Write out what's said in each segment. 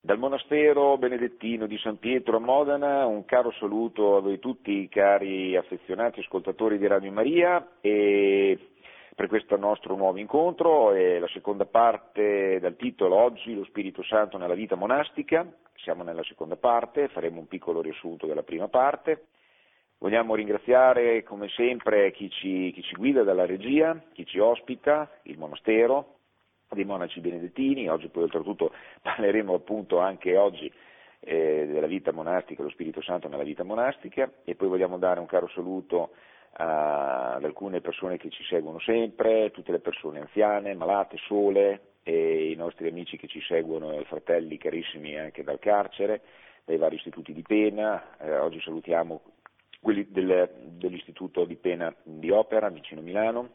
Dal monastero benedettino di San Pietro a Modena un caro saluto a voi tutti, cari affezionati ascoltatori di Radio Maria, e per questo nostro nuovo incontro è la seconda parte dal titolo Oggi lo Spirito Santo nella vita monastica. Siamo nella seconda parte, faremo un piccolo riassunto della prima parte. Vogliamo ringraziare come sempre chi ci guida dalla regia, chi ci ospita, il monastero dei monaci benedettini. Oggi poi oltretutto parleremo appunto anche oggi della vita monastica, lo Spirito Santo nella vita monastica, e poi vogliamo dare un caro saluto ad alcune persone che ci seguono sempre, tutte le persone anziane, malate, sole, e i nostri amici che ci seguono, i fratelli carissimi anche dal carcere, dai vari istituti di pena. Oggi salutiamo quelli dell'istituto di pena di Opera vicino Milano,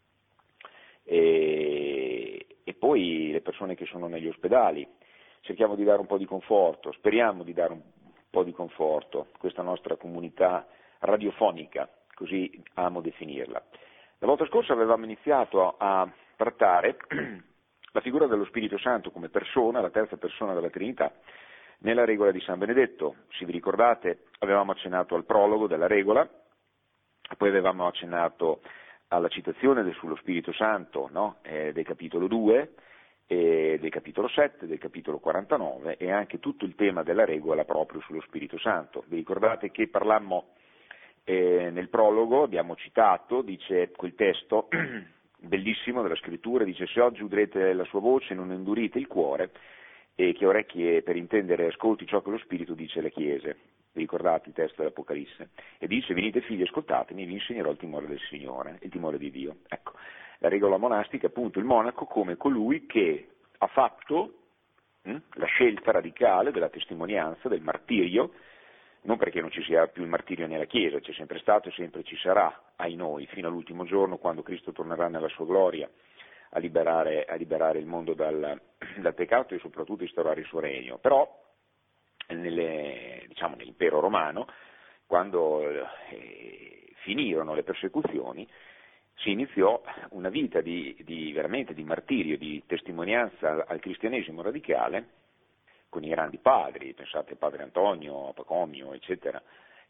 e poi le persone che sono negli ospedali. Cerchiamo di dare un po' di conforto, speriamo di dare un po' di conforto a questa nostra comunità radiofonica, così amo definirla. La volta scorsa avevamo iniziato a trattare la figura dello Spirito Santo come persona, la terza persona della Trinità, nella regola di San Benedetto. Se vi ricordate, avevamo accennato al prologo della regola, poi avevamo accennato alla citazione sullo Spirito Santo, no? Del capitolo 2, del capitolo 7, del capitolo 49, e anche tutto il tema della regola proprio sullo Spirito Santo. Vi ricordate che parlammo nel prologo, abbiamo citato, dice quel testo bellissimo della scrittura, dice: se oggi udrete la sua voce non indurite il cuore, e che orecchie per intendere ascolti ciò che lo Spirito dice alle chiese. Vi ricordate il testo dell'Apocalisse? E dice: venite figli, ascoltatemi, vi insegnerò il timore del Signore, il timore di Dio. Ecco, la regola monastica è appunto il monaco come colui che ha fatto la scelta radicale della testimonianza, del martirio, non perché non ci sia più il martirio nella Chiesa, c'è sempre stato e sempre ci sarà, ai noi, fino all'ultimo giorno, quando Cristo tornerà nella sua gloria a liberare il mondo dal peccato e soprattutto instaurare il suo regno. Però nell'impero romano, quando finirono le persecuzioni, si iniziò una vita veramente di martirio, di testimonianza al cristianesimo radicale, con i grandi padri, pensate a Padre Antonio, Pacomio, eccetera,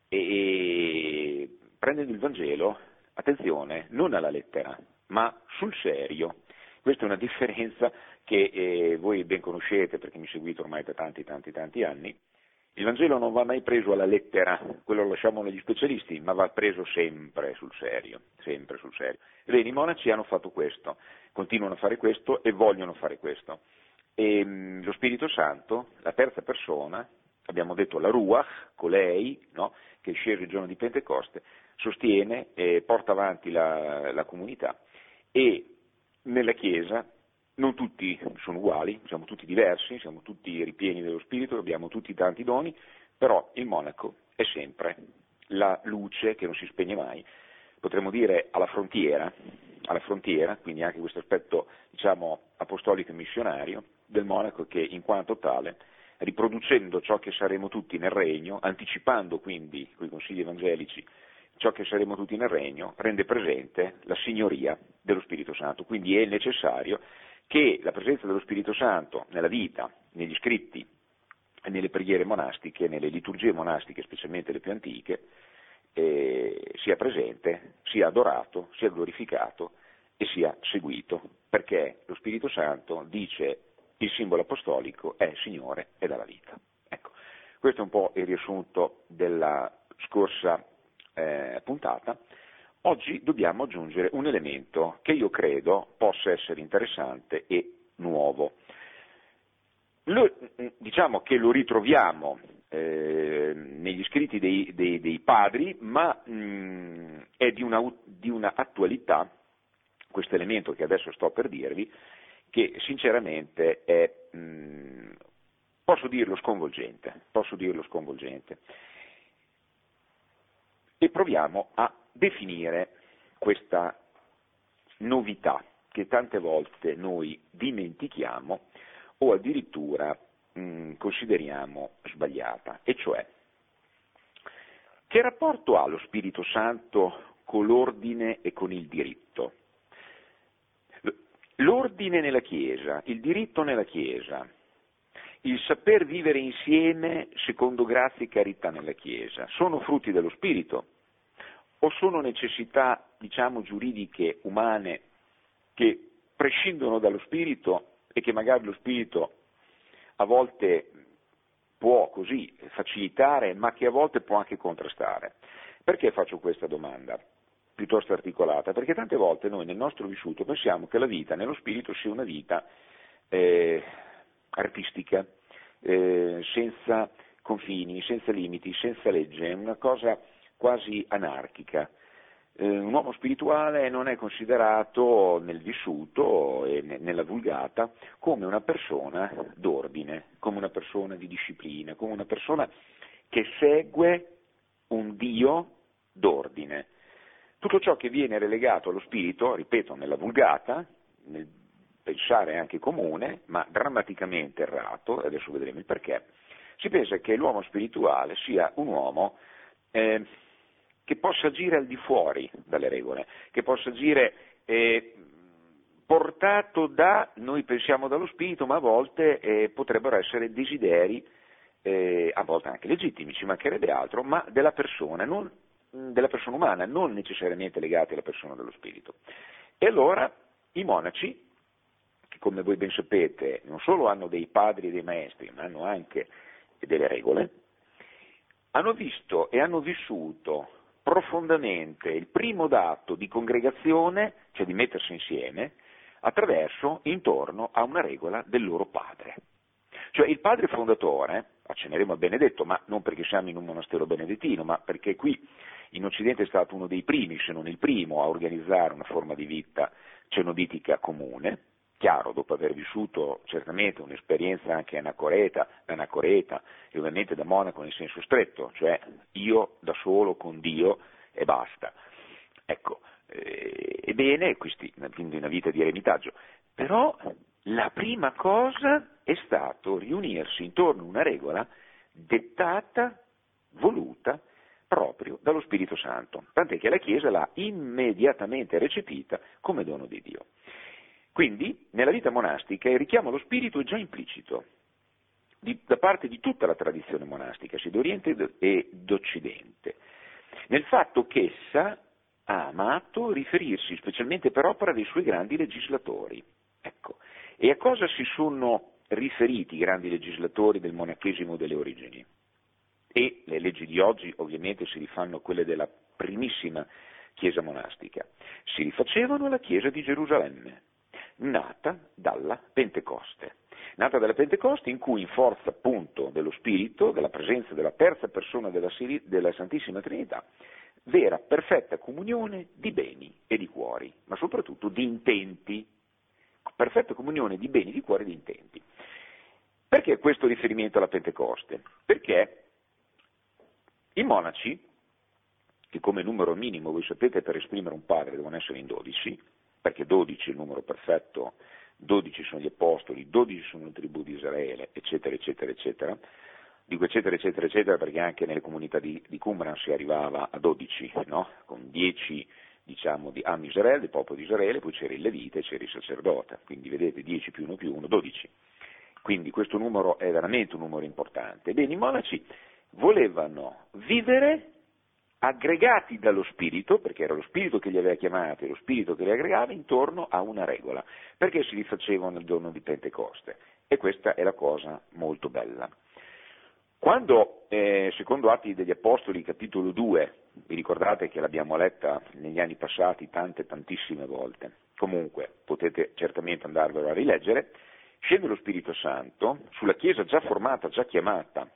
e prendendo il Vangelo, attenzione, non alla lettera, ma sul serio. Questa è una differenza che voi ben conoscete perché mi seguite ormai da tanti anni. Il Vangelo non va mai preso alla lettera, quello lo lasciamo negli specialisti, ma va preso sempre sul serio, sempre sul serio. Bene, i monaci hanno fatto questo, continuano a fare questo e vogliono fare questo. E lo Spirito Santo, la terza persona, abbiamo detto la Ruach, colei, no, che è sceso il giorno di Pentecoste, sostiene e porta avanti la comunità, e nella Chiesa non tutti sono uguali, siamo tutti diversi, siamo tutti ripieni dello Spirito, abbiamo tutti tanti doni, però il monaco è sempre la luce che non si spegne mai, potremmo dire alla frontiera, quindi anche questo aspetto, apostolico e missionario del monaco, che in quanto tale, riproducendo ciò che saremo tutti nel regno, anticipando quindi con i consigli evangelici ciò che saremo tutti nel regno, rende presente la signoria dello Spirito Santo. Quindi è necessario che la presenza dello Spirito Santo nella vita, negli scritti e nelle preghiere monastiche, nelle liturgie monastiche, specialmente le più antiche, sia presente, sia adorato, sia glorificato e sia seguito, perché lo Spirito Santo, dice il simbolo apostolico, è Signore e dà la vita. Ecco, questo è un po' il riassunto della scorsa puntata. Oggi dobbiamo aggiungere un elemento che io credo possa essere interessante e nuovo. Diciamo che lo ritroviamo negli scritti dei padri, ma è di una attualità, questo elemento che adesso sto per dirvi, che sinceramente è, posso dirlo sconvolgente. E proviamo a definire questa novità che tante volte noi dimentichiamo o addirittura consideriamo sbagliata, e cioè: che rapporto ha lo Spirito Santo con l'ordine e con il diritto? L'ordine nella Chiesa, il diritto nella Chiesa, il saper vivere insieme secondo grazia e carità nella Chiesa, sono frutti dello Spirito o sono necessità, diciamo, giuridiche, umane, che prescindono dallo Spirito e che magari lo Spirito a volte può così facilitare, ma che a volte può anche contrastare? Perché faccio questa domanda piuttosto articolata? Perché tante volte noi nel nostro vissuto pensiamo che la vita nello Spirito sia una vita artistica, senza confini, senza limiti, senza legge, una cosa quasi anarchica. Un uomo spirituale non è considerato nel vissuto e nella vulgata come una persona d'ordine, come una persona di disciplina, come una persona che segue un Dio d'ordine. Tutto ciò che viene relegato allo spirito, ripeto, nella vulgata, nel pensare anche comune, ma drammaticamente errato, adesso vedremo il perché, si pensa che l'uomo spirituale sia un uomo che possa agire al di fuori dalle regole, che possa agire portato da, noi pensiamo dallo spirito, ma a volte potrebbero essere desideri, a volte anche legittimi, ci mancherebbe altro, ma della persona umana, non necessariamente legati alla persona dello spirito. E allora i monaci, che come voi ben sapete non solo hanno dei padri e dei maestri, ma hanno anche delle regole, hanno visto e hanno vissuto profondamente il primo dato di congregazione, cioè di mettersi insieme, intorno a una regola del loro padre. Cioè il padre fondatore, accenneremo al Benedetto, ma non perché siamo in un monastero benedettino, ma perché qui in Occidente è stato uno dei primi, se non il primo, a organizzare una forma di vita cenobitica comune, chiaro, dopo aver vissuto certamente un'esperienza anche anacoreta e ovviamente da monaco nel senso stretto, cioè io da solo con Dio e basta. Ecco, ebbene, quindi una vita di eremitaggio. Però la prima cosa è stato riunirsi intorno a una regola dettata, voluta, proprio dallo Spirito Santo, tant'è che la Chiesa l'ha immediatamente recepita come dono di Dio. Quindi, nella vita monastica il richiamo allo Spirito è già implicito, da parte di tutta la tradizione monastica, sia d'Oriente e d'Occidente, nel fatto che essa ha amato riferirsi specialmente per opera dei suoi grandi legislatori. Ecco. E a cosa si sono riferiti i grandi legislatori del monachesimo delle origini? E le leggi di oggi ovviamente si rifanno a quelle della primissima chiesa monastica. Si rifacevano alla chiesa di Gerusalemme, nata dalla Pentecoste. Nata dalla Pentecoste in cui in forza appunto dello Spirito, della presenza della terza persona della Santissima Trinità, vera perfetta comunione di beni e di cuori, ma soprattutto di intenti. Perfetta comunione di beni, di cuori e di intenti. Perché questo riferimento alla Pentecoste? Perché i monaci, che come numero minimo, voi sapete, per esprimere un padre devono essere in 12, perché 12 è il numero perfetto, 12 sono gli apostoli, 12 sono le tribù di Israele, eccetera, eccetera, eccetera. Dico eccetera, eccetera, eccetera, perché anche nelle comunità di Qumran si arrivava a 12, no? Con 10, diciamo, di Am Israele, del popolo di Israele, poi c'era il Levite e c'era il sacerdote, quindi vedete 10 più 1, 12. Quindi questo numero è veramente un numero importante. Bene, i monaci volevano vivere aggregati dallo Spirito, perché era lo Spirito che li aveva chiamati e lo Spirito che li aggregava, intorno a una regola, perché si rifacevano il giorno di Pentecoste. E questa è la cosa molto bella. Quando, secondo Atti degli Apostoli, capitolo 2, vi ricordate che l'abbiamo letta negli anni passati tantissime volte, comunque potete certamente andarvelo a rileggere, scende lo Spirito Santo sulla Chiesa già formata, già chiamata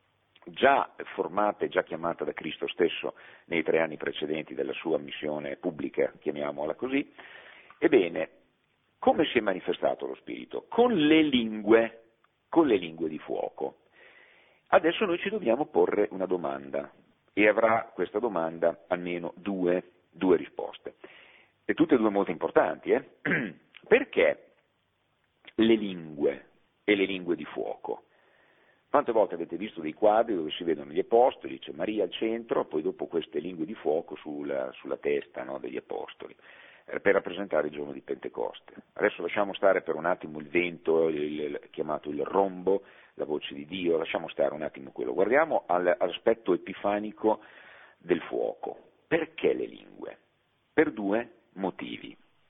e già chiamata da Cristo stesso nei 3 anni precedenti della sua missione pubblica, chiamiamola così. Ebbene, come si è manifestato lo Spirito? Con le lingue di fuoco. Adesso noi ci dobbiamo porre una domanda, e avrà questa domanda almeno due risposte, e tutte e due molto importanti. Perché le lingue e le lingue di fuoco? Quante volte avete visto dei quadri dove si vedono gli apostoli, c'è Maria al centro, poi dopo queste lingue di fuoco sulla testa, no, degli apostoli, per rappresentare il giorno di Pentecoste. Adesso lasciamo stare per un attimo il vento, chiamato il rombo, la voce di Dio, lasciamo stare un attimo quello, guardiamo all'aspetto epifanico del fuoco. Perché le lingue? Per due motivi.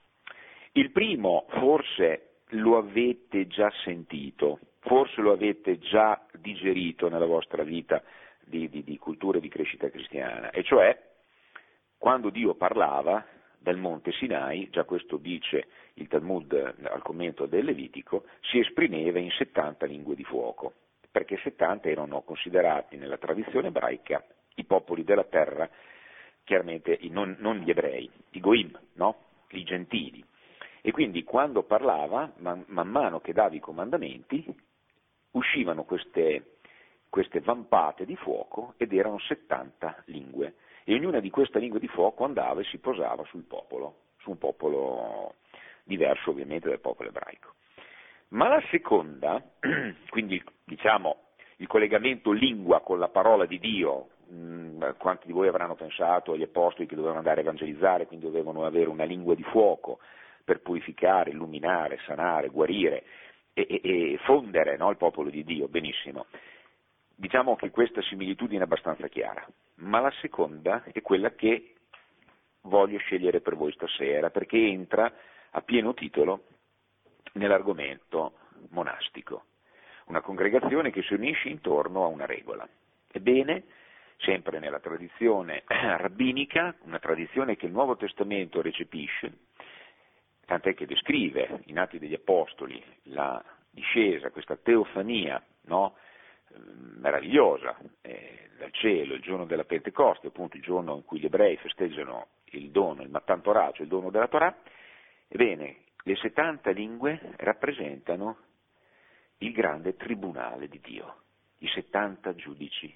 Il primo, forse lo avete già sentito, forse lo avete già digerito nella vostra vita di cultura e di crescita cristiana, e cioè quando Dio parlava dal monte Sinai, già questo dice il Talmud al commento del Levitico, si esprimeva in 70 lingue di fuoco, perché 70 erano considerati nella tradizione ebraica i popoli della terra, chiaramente non gli ebrei, i goim, no? I gentili. E quindi quando parlava, man mano che dava i comandamenti, uscivano queste vampate di fuoco ed erano 70 lingue. E ognuna di queste lingue di fuoco andava e si posava sul popolo, su un popolo diverso ovviamente dal popolo ebraico. Ma la seconda, quindi diciamo il collegamento lingua con la parola di Dio, quanti di voi avranno pensato agli apostoli che dovevano andare a evangelizzare, quindi dovevano avere una lingua di fuoco per purificare, illuminare, sanare, guarire e fondere, no, il popolo di Dio, benissimo. Diciamo che questa similitudine è abbastanza chiara, ma la seconda è quella che voglio scegliere per voi stasera, perché entra a pieno titolo nell'argomento monastico, una congregazione che si unisce intorno a una regola. Ebbene, sempre nella tradizione rabbinica, una tradizione che il Nuovo Testamento recepisce, tant'è che descrive in Atti degli Apostoli la discesa, questa teofania, no? Meravigliosa dal cielo, il giorno della Pentecoste, appunto il giorno in cui gli ebrei festeggiano il dono, il Matan Torah, cioè il dono della Torah. Ebbene, le 70 lingue rappresentano il grande tribunale di Dio, i 70 giudici.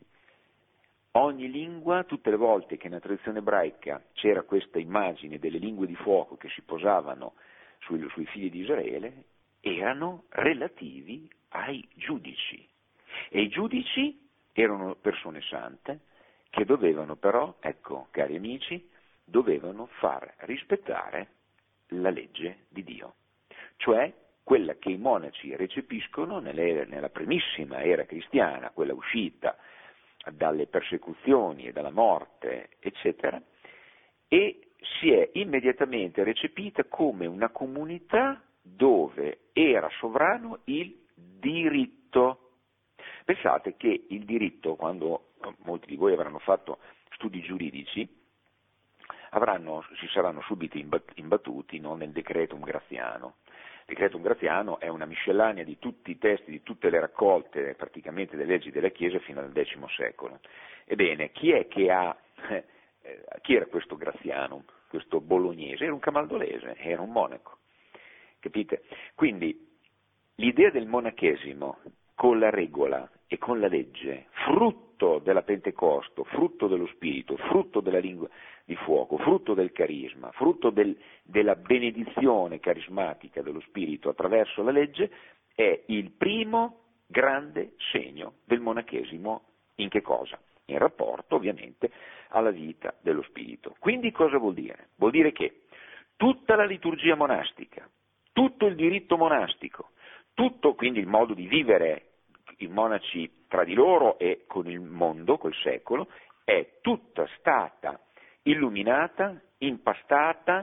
Ogni lingua, tutte le volte che nella tradizione ebraica c'era questa immagine delle lingue di fuoco che si posavano sui figli di Israele, erano relativi ai giudici. E i giudici erano persone sante che dovevano però, ecco cari amici, dovevano far rispettare la legge di Dio, cioè quella che i monaci recepiscono nella primissima era cristiana, quella uscita dalle persecuzioni e dalla morte, eccetera, e si è immediatamente recepita come una comunità dove era sovrano il diritto. Pensate che il diritto, quando molti di voi avranno fatto studi giuridici, si saranno subito imbattuti, no, nel Decretum Graziano. Il Decretum Graziano è una miscellanea di tutti i testi, di tutte le raccolte praticamente delle leggi della Chiesa fino al X secolo. Ebbene, chi era questo Graziano, questo bolognese? Era un camaldolese, era un monaco, capite? Quindi l'idea del monachesimo con la regola e con la legge, frutto della Pentecoste, frutto dello Spirito, frutto della lingua di fuoco, frutto del carisma, frutto della benedizione carismatica dello Spirito attraverso la legge, è il primo grande segno del monachesimo. In che cosa? In rapporto ovviamente alla vita dello Spirito. Quindi cosa vuol dire? Vuol dire che tutta la liturgia monastica, tutto il diritto monastico, tutto quindi il modo di vivere i monaci tra di loro e con il mondo, col secolo, è tutta stata illuminata, impastata,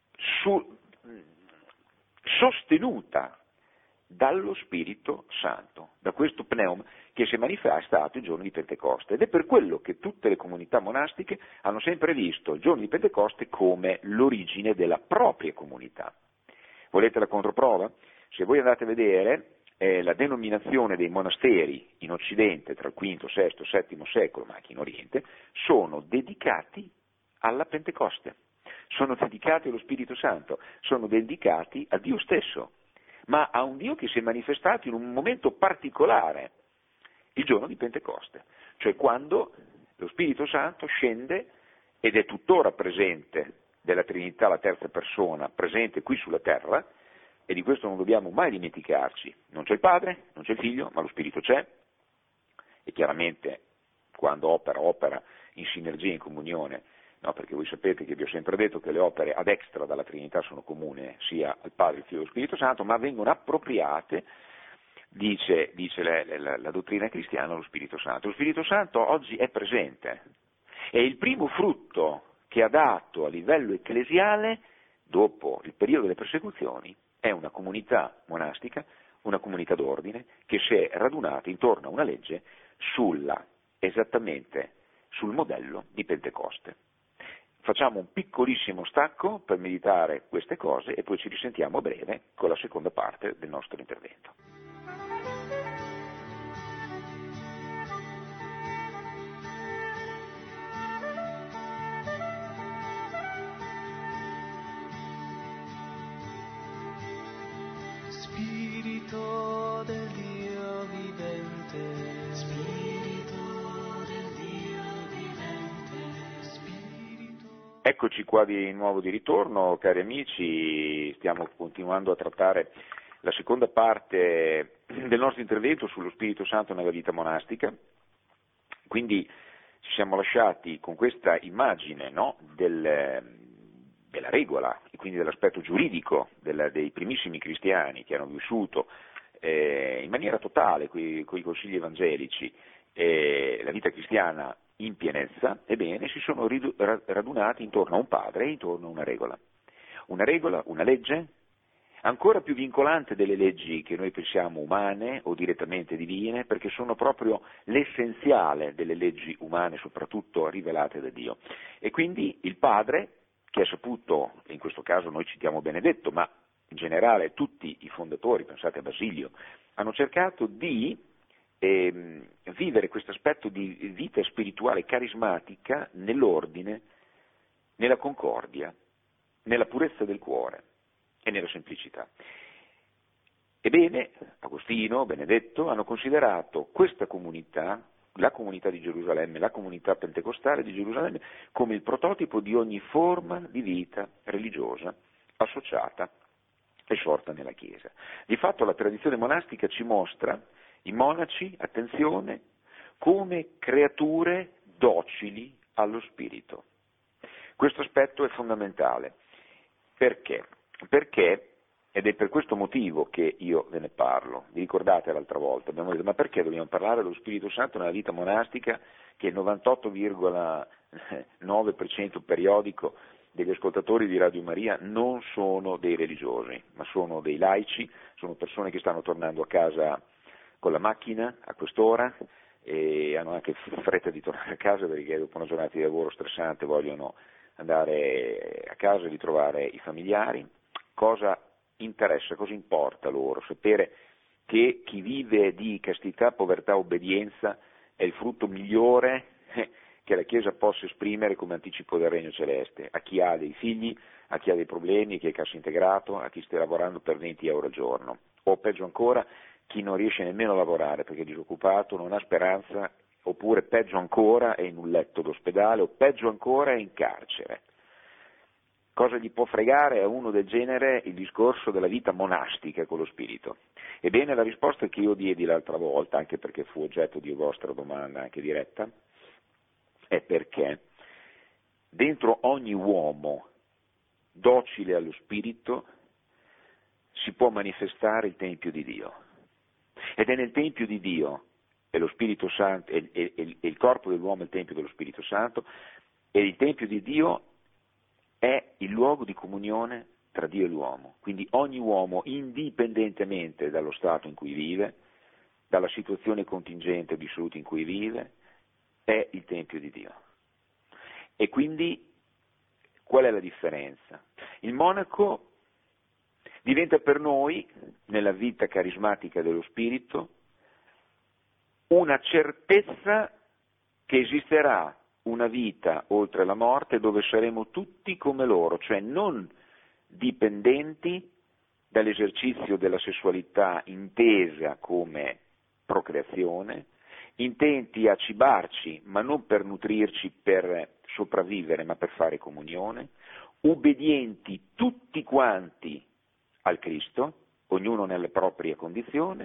sostenuta dallo Spirito Santo, da questo pneuma che si è manifestato il giorno di Pentecoste. Ed è per quello che tutte le comunità monastiche hanno sempre visto il giorno di Pentecoste come l'origine della propria comunità. Volete la controprova? Se voi andate a vedere la denominazione dei monasteri in Occidente tra il V, VI, VII secolo, ma anche in Oriente, sono dedicati alla Pentecoste, sono dedicati allo Spirito Santo, sono dedicati a Dio stesso, ma a un Dio che si è manifestato in un momento particolare, il giorno di Pentecoste, cioè quando lo Spirito Santo scende ed è tuttora presente della Trinità, la terza persona, presente qui sulla terra, e di questo non dobbiamo mai dimenticarci. Non c'è il Padre, non c'è il Figlio, ma lo Spirito c'è, e chiaramente quando opera in sinergia, in comunione, no, perché voi sapete che vi ho sempre detto che le opere ad extra dalla Trinità sono comuni sia al Padre, al Figlio e allo Spirito Santo, ma vengono appropriate dice la dottrina cristiana, lo Spirito Santo. Lo Spirito Santo oggi è presente, è il primo frutto che ha dato a livello ecclesiale, dopo il periodo delle persecuzioni, è una comunità monastica, una comunità d'ordine, che si è radunata intorno a una legge esattamente sul modello di Pentecoste. Facciamo un piccolissimo stacco per meditare queste cose e poi ci risentiamo a breve con la seconda parte del nostro intervento. Spirito del Dio vivente, Spirito del Dio vivente, Spirito... Eccoci qua di nuovo di ritorno, cari amici, stiamo continuando a trattare la seconda parte del nostro intervento sullo Spirito Santo nella vita monastica. Quindi ci siamo lasciati con questa immagine, no, della regola, e quindi dell'aspetto giuridico dei primissimi cristiani che hanno vissuto in maniera totale con i consigli evangelici la vita cristiana in pienezza. Ebbene, si sono radunati intorno a un padre e intorno a una regola, una legge, ancora più vincolante delle leggi che noi pensiamo umane o direttamente divine, perché sono proprio l'essenziale delle leggi umane, soprattutto rivelate da Dio. E quindi il padre, che ha saputo, in questo caso noi citiamo Benedetto, ma in generale tutti i fondatori, pensate a Basilio, hanno cercato di vivere questo aspetto di vita spirituale carismatica nell'ordine, nella concordia, nella purezza del cuore e nella semplicità. Ebbene, Agostino, Benedetto hanno considerato questa comunità, la comunità di Gerusalemme, la comunità pentecostale di Gerusalemme, come il prototipo di ogni forma di vita religiosa associata e sorta nella Chiesa. Di fatto la tradizione monastica ci mostra i monaci, attenzione, come creature docili allo Spirito. Questo aspetto è fondamentale. Perché? Perché, ed è per questo motivo che io ve ne parlo, vi ricordate l'altra volta, abbiamo detto, ma perché dobbiamo parlare dello Spirito Santo nella vita monastica, che il 98,9% periodico degli ascoltatori di Radio Maria non sono dei religiosi, ma sono dei laici, sono persone che stanno tornando a casa con la macchina a quest'ora e hanno anche fretta di tornare a casa perché dopo una giornata di lavoro stressante vogliono andare a casa e ritrovare i familiari. Cosa interessa, cosa importa loro? Sapere che chi vive di castità, povertà, obbedienza è il frutto migliore che la Chiesa possa esprimere come anticipo del Regno Celeste, a chi ha dei figli, a chi ha dei problemi, a chi è cassa integrato, a chi sta lavorando per 20 euro al giorno, o peggio ancora, chi non riesce nemmeno a lavorare perché è disoccupato, non ha speranza, oppure peggio ancora è in un letto d'ospedale, o peggio ancora è in carcere. Cosa gli può fregare a uno del genere il discorso della vita monastica con lo Spirito? Ebbene, la risposta che io diedi l'altra volta, anche perché fu oggetto di vostra domanda anche diretta, è perché dentro ogni uomo docile allo Spirito si può manifestare il Tempio di Dio. Ed è nel Tempio di Dio, e lo Spirito Santo, e il corpo dell'uomo è il Tempio dello Spirito Santo, e il Tempio di Dio è il luogo di comunione tra Dio e l'uomo. Quindi ogni uomo, indipendentemente dallo stato in cui vive, dalla situazione contingente di salute in cui vive, è il Tempio di Dio. E quindi qual è la differenza? Il monaco diventa per noi, nella vita carismatica dello Spirito, una certezza che esisterà una vita oltre la morte dove saremo tutti come loro, cioè non dipendenti dall'esercizio della sessualità intesa come procreazione, intenti a cibarci, ma non per nutrirci, per sopravvivere, ma per fare comunione, obbedienti tutti quanti al Cristo, ognuno nella propria condizione,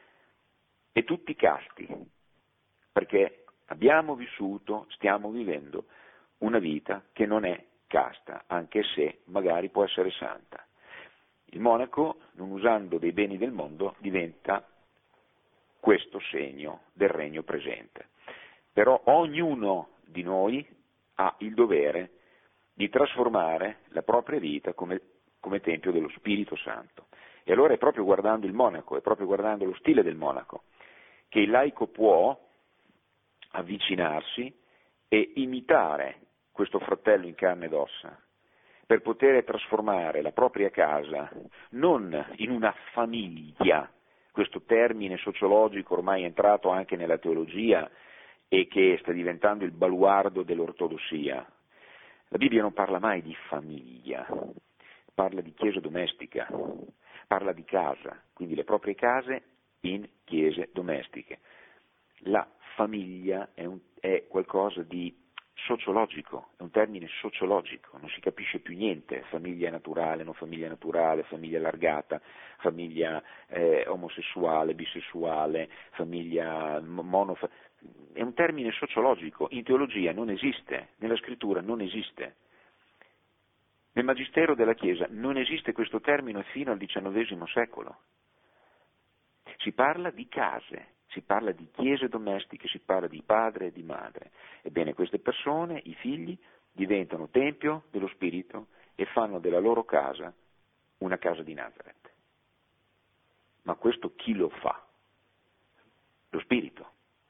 e tutti casti, perché abbiamo vissuto, stiamo vivendo una vita che non è casta, anche se magari può essere santa. Il monaco, non usando dei beni del mondo, diventa questo segno del regno presente. Però ognuno di noi ha il dovere di trasformare la propria vita come tempio dello Spirito Santo. E allora è proprio guardando il monaco, è proprio guardando lo stile del monaco, che il laico può avvicinarsi e imitare questo fratello in carne ed ossa, per poter trasformare la propria casa non in una famiglia, questo termine sociologico ormai è entrato anche nella teologia e che sta diventando il baluardo dell'ortodossia. La Bibbia non parla mai di famiglia, parla di chiesa domestica, parla di casa, quindi le proprie case in chiese domestiche. La famiglia è qualcosa di sociologico, è un termine sociologico, non si capisce più niente, famiglia naturale, non famiglia naturale, famiglia allargata, famiglia omosessuale, bisessuale, famiglia è un termine sociologico, in teologia non esiste, nella scrittura non esiste. Nel Magistero della Chiesa non esiste questo termine fino al XIX secolo. Si parla di case, si parla di chiese domestiche, si parla di padre e di madre. Ebbene, queste persone, i figli, diventano tempio dello Spirito e fanno della loro casa una casa di Nazareth. Ma questo chi lo fa? Lo Spirito.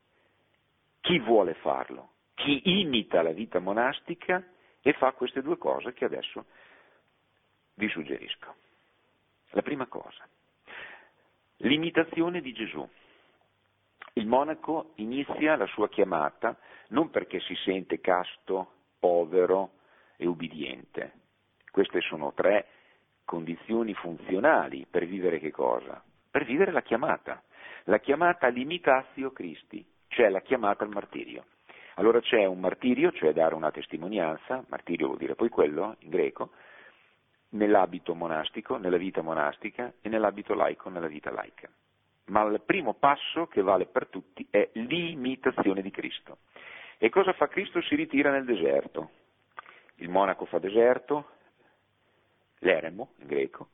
Chi vuole farlo? Chi imita la vita monastica e fa queste due cose che adesso vi suggerisco. La prima cosa, l'imitazione di Gesù. Il monaco inizia la sua chiamata non perché si sente casto, povero e ubbidiente. Queste sono 3 condizioni funzionali per vivere che cosa? Per vivere la chiamata all'imitatio Christi, cioè la chiamata al martirio. Allora c'è un martirio, cioè dare una testimonianza, martirio vuol dire poi quello in greco, nell'abito monastico, nella vita monastica e nell'abito laico, nella vita laica. Ma il primo passo che vale per tutti è l'imitazione di Cristo. E cosa fa Cristo? Si ritira nel deserto. Il monaco fa deserto, l'eremo in greco,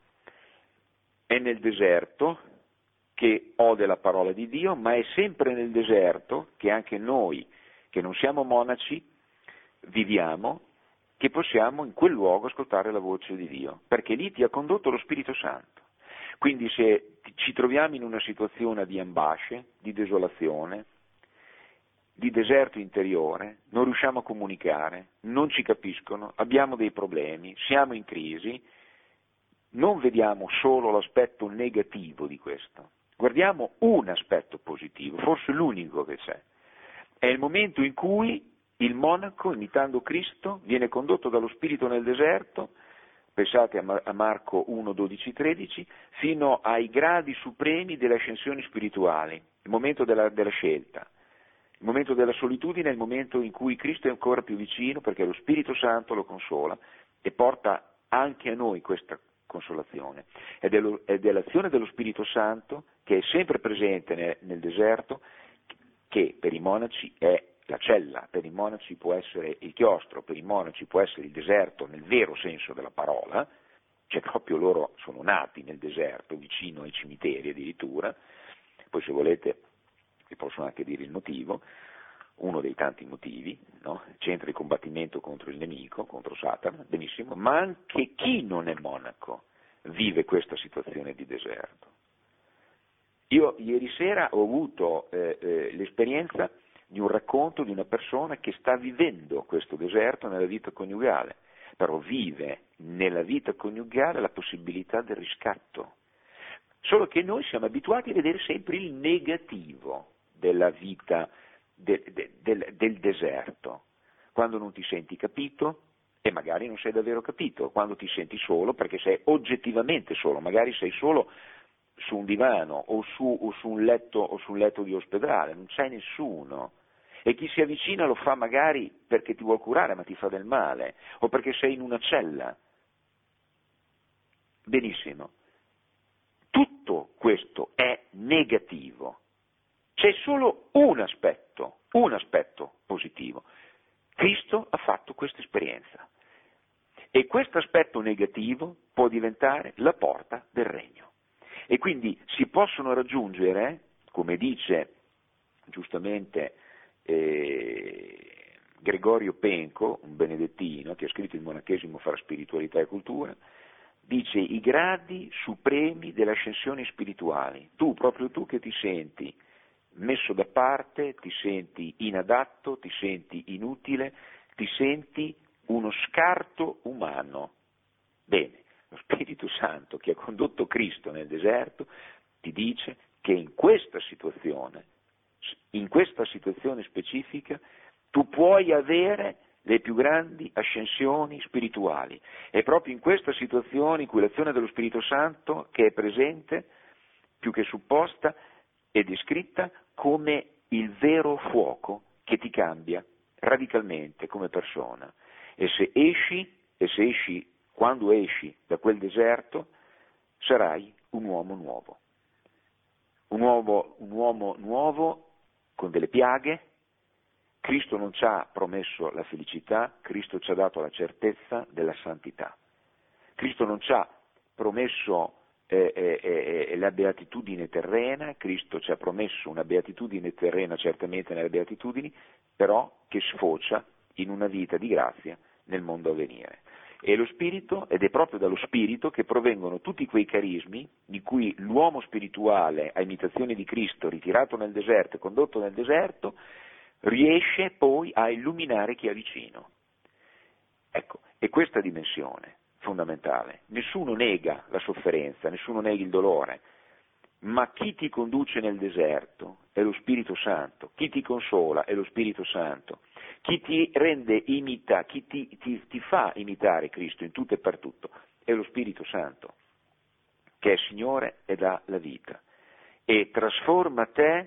è nel deserto che ode la parola di Dio, ma è sempre nel deserto che anche noi, che non siamo monaci, viviamo, che possiamo in quel luogo ascoltare la voce di Dio, perché lì ti ha condotto lo Spirito Santo. Quindi se ci troviamo in una situazione di ambasce, di desolazione, di deserto interiore, non riusciamo a comunicare, non ci capiscono, abbiamo dei problemi, siamo in crisi, non vediamo solo l'aspetto negativo di questo, guardiamo un aspetto positivo, forse l'unico che c'è. È il momento in cui il monaco, imitando Cristo, viene condotto dallo Spirito nel deserto, pensate a Marco 1, 12, 13, fino ai gradi supremi delle ascensioni spirituali, il momento della scelta, il momento della solitudine è il momento in cui Cristo è ancora più vicino perché lo Spirito Santo lo consola e porta anche a noi questa consolazione. Ed è l'azione dello Spirito Santo che è sempre presente nel deserto, che per i monaci è la cella, per i monaci può essere il chiostro, per i monaci può essere il deserto nel vero senso della parola, cioè proprio loro sono nati nel deserto, vicino ai cimiteri addirittura, poi se volete vi posso anche dire il motivo, uno dei tanti motivi, no? Centro di combattimento contro il nemico, contro Satana, benissimo, ma anche chi non è monaco vive questa situazione di deserto. Io ieri sera ho avuto l'esperienza di un racconto di una persona che sta vivendo questo deserto nella vita coniugale, però vive nella vita coniugale la possibilità del riscatto. Solo che noi siamo abituati a vedere sempre il negativo della vita del deserto, quando non ti senti capito e magari non sei davvero capito, quando ti senti solo perché sei oggettivamente solo, magari sei solo su un divano o su un letto di ospedale, non c'è nessuno. E chi si avvicina lo fa magari perché ti vuol curare, ma ti fa del male, o perché sei in una cella. Benissimo. Tutto questo è negativo. C'è solo un aspetto positivo. Cristo ha fatto questa esperienza. E questo aspetto negativo può diventare la porta del regno. E quindi si possono raggiungere, come dice giustamente Gregorio Penco, un benedettino che ha scritto Il monachesimo fra spiritualità e cultura, dice i gradi supremi delle ascensioni spirituali. Proprio tu che ti senti messo da parte, ti senti inadatto, ti senti inutile, ti senti uno scarto umano. Bene, lo Spirito Santo che ha condotto Cristo nel deserto ti dice che in questa situazione specifica, tu puoi avere le più grandi ascensioni spirituali. È proprio in questa situazione in cui l'azione dello Spirito Santo, che è presente, più che supposta, è descritta come il vero fuoco che ti cambia radicalmente come persona. E se esci, quando esci da quel deserto, sarai un uomo nuovo. Un uomo nuovo con delle piaghe. Cristo non ci ha promesso la felicità, Cristo ci ha dato la certezza della santità. Cristo non ci ha promesso la beatitudine terrena, Cristo ci ha promesso una beatitudine terrena certamente nelle beatitudini, però che sfocia in una vita di grazia nel mondo a venire. Ed è proprio dallo Spirito che provengono tutti quei carismi di cui l'uomo spirituale, a imitazione di Cristo, ritirato nel deserto e condotto nel deserto, riesce poi a illuminare chi è vicino. Ecco, è questa dimensione fondamentale. Nessuno nega la sofferenza, nessuno nega il dolore, ma chi ti conduce nel deserto è lo Spirito Santo, chi ti consola è lo Spirito Santo, chi ti rende chi ti fa imitare Cristo in tutto e per tutto è lo Spirito Santo, che è Signore e dà la vita. E trasforma te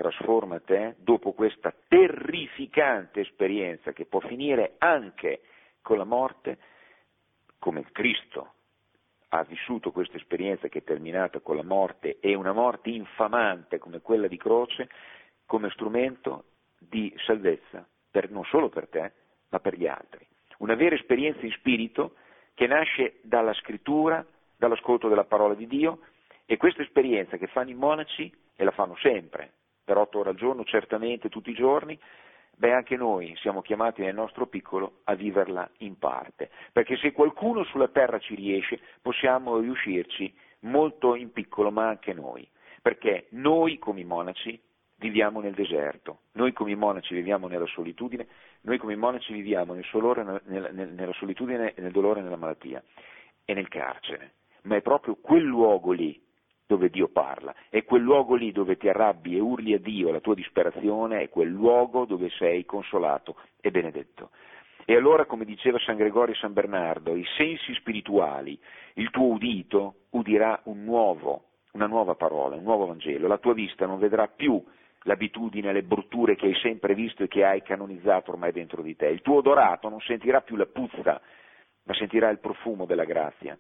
dopo questa terrificante esperienza che può finire anche con la morte, come Cristo ha vissuto questa esperienza che è terminata con la morte, e una morte infamante come quella di croce, come strumento di salvezza, non solo per te, ma per gli altri. Una vera esperienza in spirito che nasce dalla scrittura, dall'ascolto della parola di Dio, e questa esperienza che fanno i monaci, e la fanno sempre, per 8 ore al giorno, certamente tutti i giorni, anche noi siamo chiamati nel nostro piccolo a viverla in parte, perché se qualcuno sulla terra ci riesce, possiamo riuscirci molto in piccolo, ma anche noi, perché noi come i monaci viviamo nel deserto, noi come i monaci viviamo nella solitudine, noi come i monaci viviamo nella solitudine, nel dolore e nella malattia e nel carcere, ma è proprio quel luogo lì dove Dio parla, è quel luogo lì dove ti arrabbi e urli a Dio la tua disperazione, è quel luogo dove sei consolato e benedetto. E allora, come diceva San Gregorio e San Bernardo, i sensi spirituali, il tuo udito udirà una nuova parola, un nuovo Vangelo, la tua vista non vedrà più l'abitudine, le brutture che hai sempre visto e che hai canonizzato ormai dentro di te, il tuo odorato non sentirà più la puzza, ma sentirà il profumo della grazia.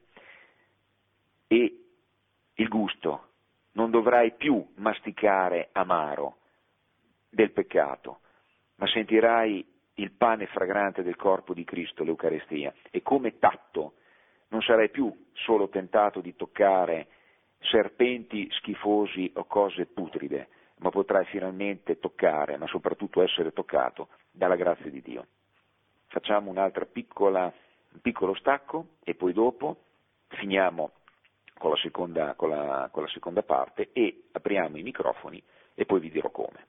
E il gusto, non dovrai più masticare amaro del peccato, ma sentirai il pane fragrante del corpo di Cristo, l'Eucarestia, e come tatto non sarai più solo tentato di toccare serpenti schifosi o cose putride, ma potrai finalmente toccare, ma soprattutto essere toccato dalla grazia di Dio. Facciamo un piccolo stacco e poi dopo finiamo con la seconda parte e apriamo i microfoni e poi vi dirò come.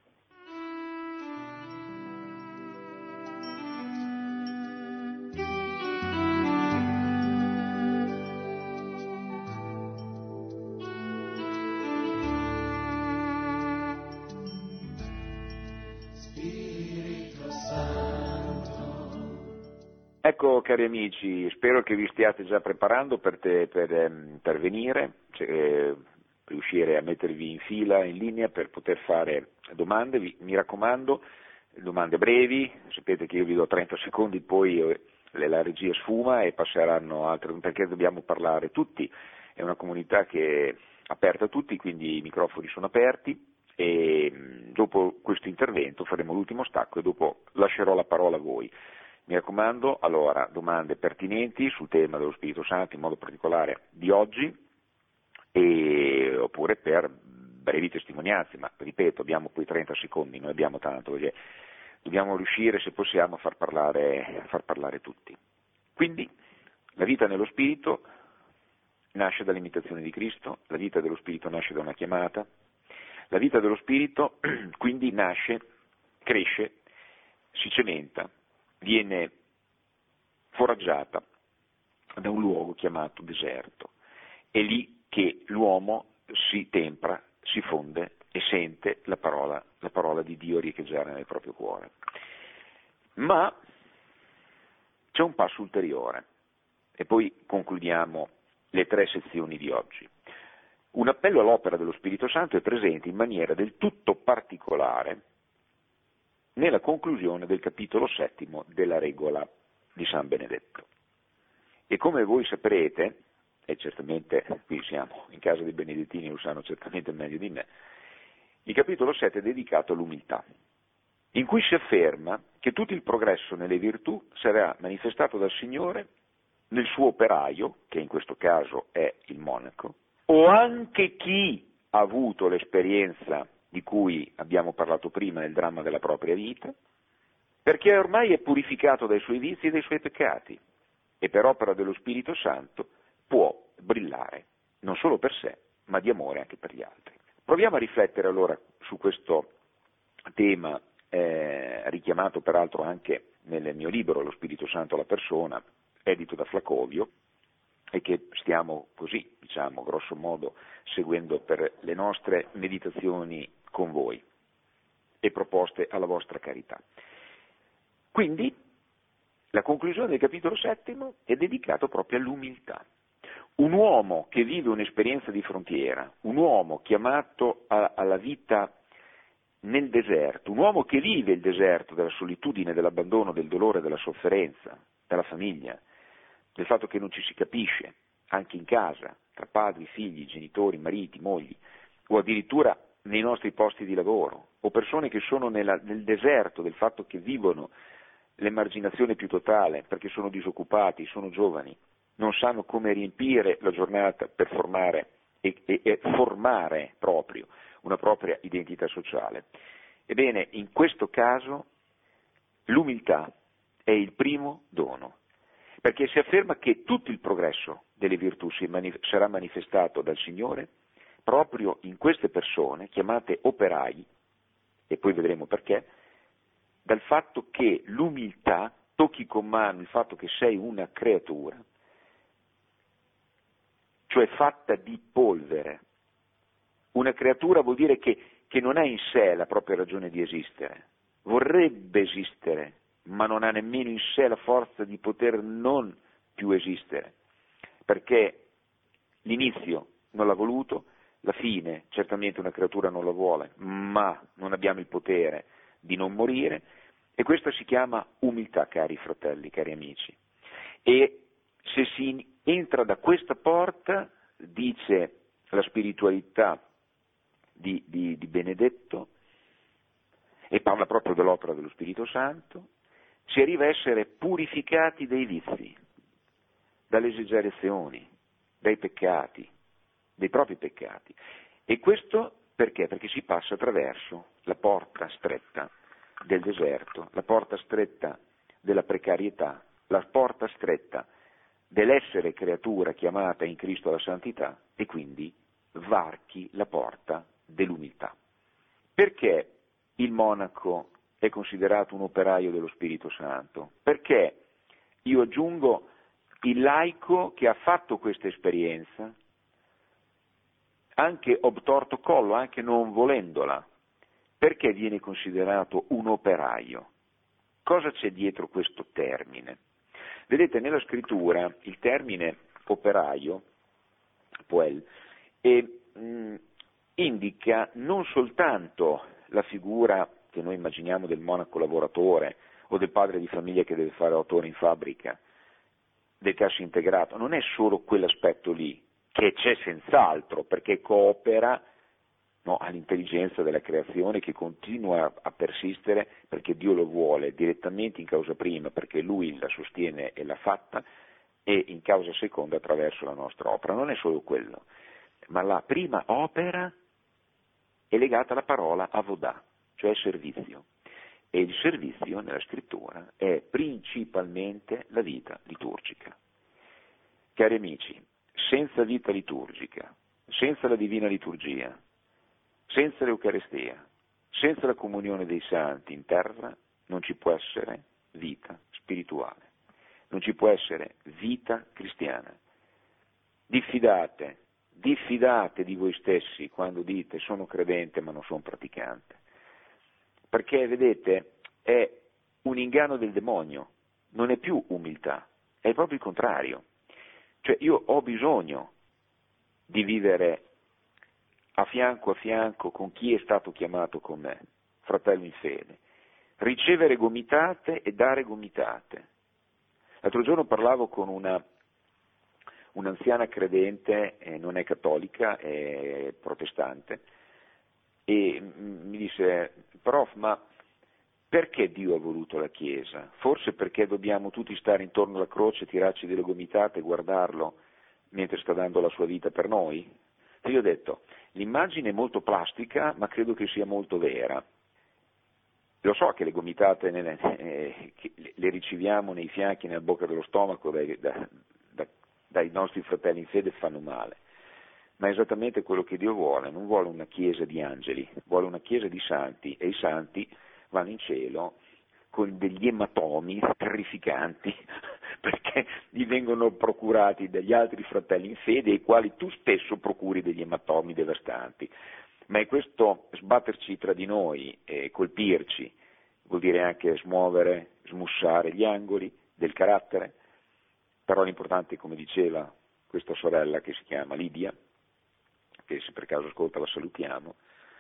Ecco, cari amici, spero che vi stiate già preparando per venire, riuscire a mettervi in fila, in linea per poter fare domande. Mi raccomando, domande brevi, sapete che io vi do 30 secondi, poi la regia sfuma e passeranno altre, perché dobbiamo parlare tutti, è una comunità che è aperta a tutti, quindi i microfoni sono aperti e dopo questo intervento faremo l'ultimo stacco e dopo lascerò la parola a voi. Mi raccomando, allora, domande pertinenti sul tema dello Spirito Santo, in modo particolare di oggi, oppure per brevi testimonianze, ma ripeto, abbiamo poi 30 secondi, non abbiamo tanto, perché dobbiamo riuscire, se possiamo, a far parlare tutti. Quindi la vita nello Spirito nasce dall'imitazione di Cristo, la vita dello Spirito nasce da una chiamata, la vita dello Spirito quindi nasce, cresce, si cementa, viene foraggiata da un luogo chiamato deserto. È lì che l'uomo si tempra, si fonde e sente la parola di Dio riecheggiare nel proprio cuore. Ma c'è un passo ulteriore e poi concludiamo le 3 sezioni di oggi. Un appello all'opera dello Spirito Santo è presente in maniera del tutto particolare nella conclusione del capitolo 7 della regola di San Benedetto. E come voi saprete, e certamente qui siamo in casa dei benedettini, lo sanno certamente meglio di me, il capitolo 7 è dedicato all'umiltà, in cui si afferma che tutto il progresso nelle virtù sarà manifestato dal Signore nel suo operaio, che in questo caso è il monaco, o anche chi ha avuto l'esperienza di cui abbiamo parlato prima nel dramma della propria vita, perché ormai è purificato dai suoi vizi e dai suoi peccati, e per opera dello Spirito Santo può brillare, non solo per sé, ma di amore anche per gli altri. Proviamo a riflettere allora su questo tema, richiamato peraltro anche nel mio libro Lo Spirito Santo alla persona, edito da Flacovio, e che stiamo così, diciamo, grosso modo, seguendo per le nostre meditazioni con voi e proposte alla vostra carità. Quindi, la conclusione del capitolo 7 è dedicato proprio all'umiltà. Un uomo che vive un'esperienza di frontiera, un uomo chiamato alla vita nel deserto, un uomo che vive il deserto della solitudine, dell'abbandono, del dolore, della sofferenza, della famiglia, del fatto che non ci si capisce, anche in casa, tra padri, figli, genitori, mariti, mogli, o addirittura nei nostri posti di lavoro, o persone che sono nel deserto del fatto che vivono l'emarginazione più totale perché sono disoccupati, sono giovani, non sanno come riempire la giornata per formare e formare proprio una propria identità sociale. Ebbene, in questo caso l'umiltà è il primo dono, perché si afferma che tutto il progresso delle virtù sarà manifestato dal Signore proprio in queste persone chiamate operai, e poi vedremo perché, dal fatto che l'umiltà tocchi con mano il fatto che sei una creatura, cioè fatta di polvere. Una creatura vuol dire che non ha in sé la propria ragione di esistere, vorrebbe esistere, ma non ha nemmeno in sé la forza di poter non più esistere, perché l'inizio non l'ha voluto, la fine certamente una creatura non la vuole, ma non abbiamo il potere di non morire, e questa si chiama umiltà, cari fratelli, cari amici. E se si entra da questa porta, dice la spiritualità di Benedetto, e parla proprio dell'opera dello Spirito Santo, si arriva a essere purificati dai vizi, dalle esagerazioni, dai peccati, dei propri peccati. E questo perché? Perché si passa attraverso la porta stretta del deserto, la porta stretta della precarietà, la porta stretta dell'essere creatura chiamata in Cristo alla santità, e quindi varchi la porta dell'umiltà. Perché il monaco è considerato un operaio dello Spirito Santo? Perché, io aggiungo, il laico che ha fatto questa esperienza, anche obtorto collo, anche non volendola, perché viene considerato un operaio? Cosa c'è dietro questo termine? Vedete, nella scrittura il termine operaio, poel, indica non soltanto la figura che noi immaginiamo del monaco lavoratore o del padre di famiglia che deve fare 8 ore in fabbrica, del cassa integrato, non è solo quell'aspetto lì, che c'è senz'altro, perché coopera, no, all'intelligenza della creazione che continua a persistere perché Dio lo vuole, direttamente in causa prima perché Lui la sostiene e l'ha fatta, e in causa seconda attraverso la nostra opera. Non è solo quello, ma la prima opera è legata alla parola avodah, cioè servizio. E il servizio nella scrittura è principalmente la vita liturgica. Cari amici, senza vita liturgica, senza la divina liturgia, senza l'Eucaristia, senza la comunione dei santi in terra, non ci può essere vita spirituale, non ci può essere vita cristiana. Diffidate di voi stessi quando dite sono credente ma non sono praticante, perché vedete è un inganno del demonio, non è più umiltà, è proprio il contrario. Cioè io ho bisogno di vivere a fianco con chi è stato chiamato con me, fratello in fede, ricevere gomitate e dare gomitate. L'altro giorno parlavo con un'anziana credente, non è cattolica, è protestante, e mi disse, prof, ma perché Dio ha voluto la Chiesa? Forse perché dobbiamo tutti stare intorno alla croce, tirarci delle gomitate e guardarlo mentre sta dando la sua vita per noi? E io ho detto, l'immagine è molto plastica, ma credo che sia molto vera. Lo so che le gomitate le riceviamo nei fianchi, nella bocca dello stomaco dai nostri fratelli in fede fanno male, ma è esattamente quello che Dio vuole, non vuole una chiesa di angeli, vuole una chiesa di santi, e i santi vanno in cielo con degli ematomi terrificanti perché gli vengono procurati dagli altri fratelli in fede ai quali tu stesso procuri degli ematomi devastanti. Ma è questo sbatterci tra di noi e colpirci, vuol dire anche smuovere, smussare gli angoli del carattere. Parole importanti, come diceva questa sorella che si chiama Lidia, che se per caso ascolta la salutiamo,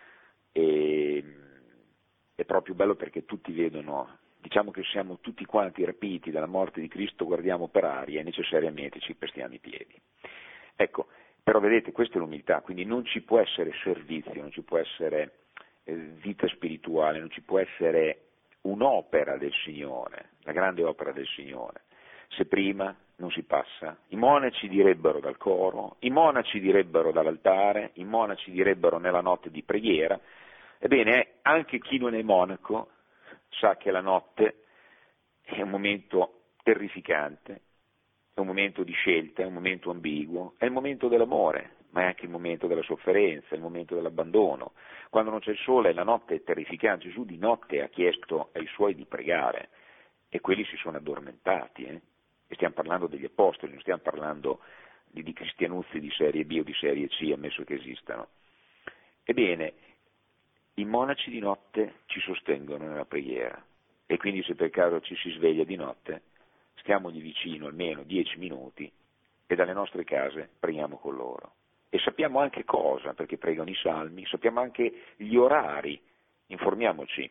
e è proprio bello perché tutti vedono, diciamo che siamo tutti quanti rapiti dalla morte di Cristo, guardiamo per aria e necessariamente ci pestiamo i piedi. Ecco, però vedete, questa è l'umiltà, quindi non ci può essere servizio, non ci può essere vita spirituale, non ci può essere un'opera del Signore, la grande opera del Signore, se prima non si passa. I monaci direbbero dal coro, i monaci direbbero dall'altare, i monaci direbbero nella notte di preghiera. Ebbene, anche chi non è monaco sa che la notte è un momento terrificante, è un momento di scelta, è un momento ambiguo, è il momento dell'amore, ma è anche il momento della sofferenza, è il momento dell'abbandono. Quando non c'è il sole la notte è terrificante. Gesù di notte ha chiesto ai suoi di pregare e quelli si sono addormentati. E stiamo parlando degli apostoli, non stiamo parlando di cristianuzzi di serie B o di serie C, ammesso che esistano. Ebbene, i monaci di notte ci sostengono nella preghiera e quindi se per caso ci si sveglia di notte, stiamogli vicino almeno 10 minuti e dalle nostre case preghiamo con loro. E sappiamo anche cosa, perché pregano i salmi, sappiamo anche gli orari, informiamoci.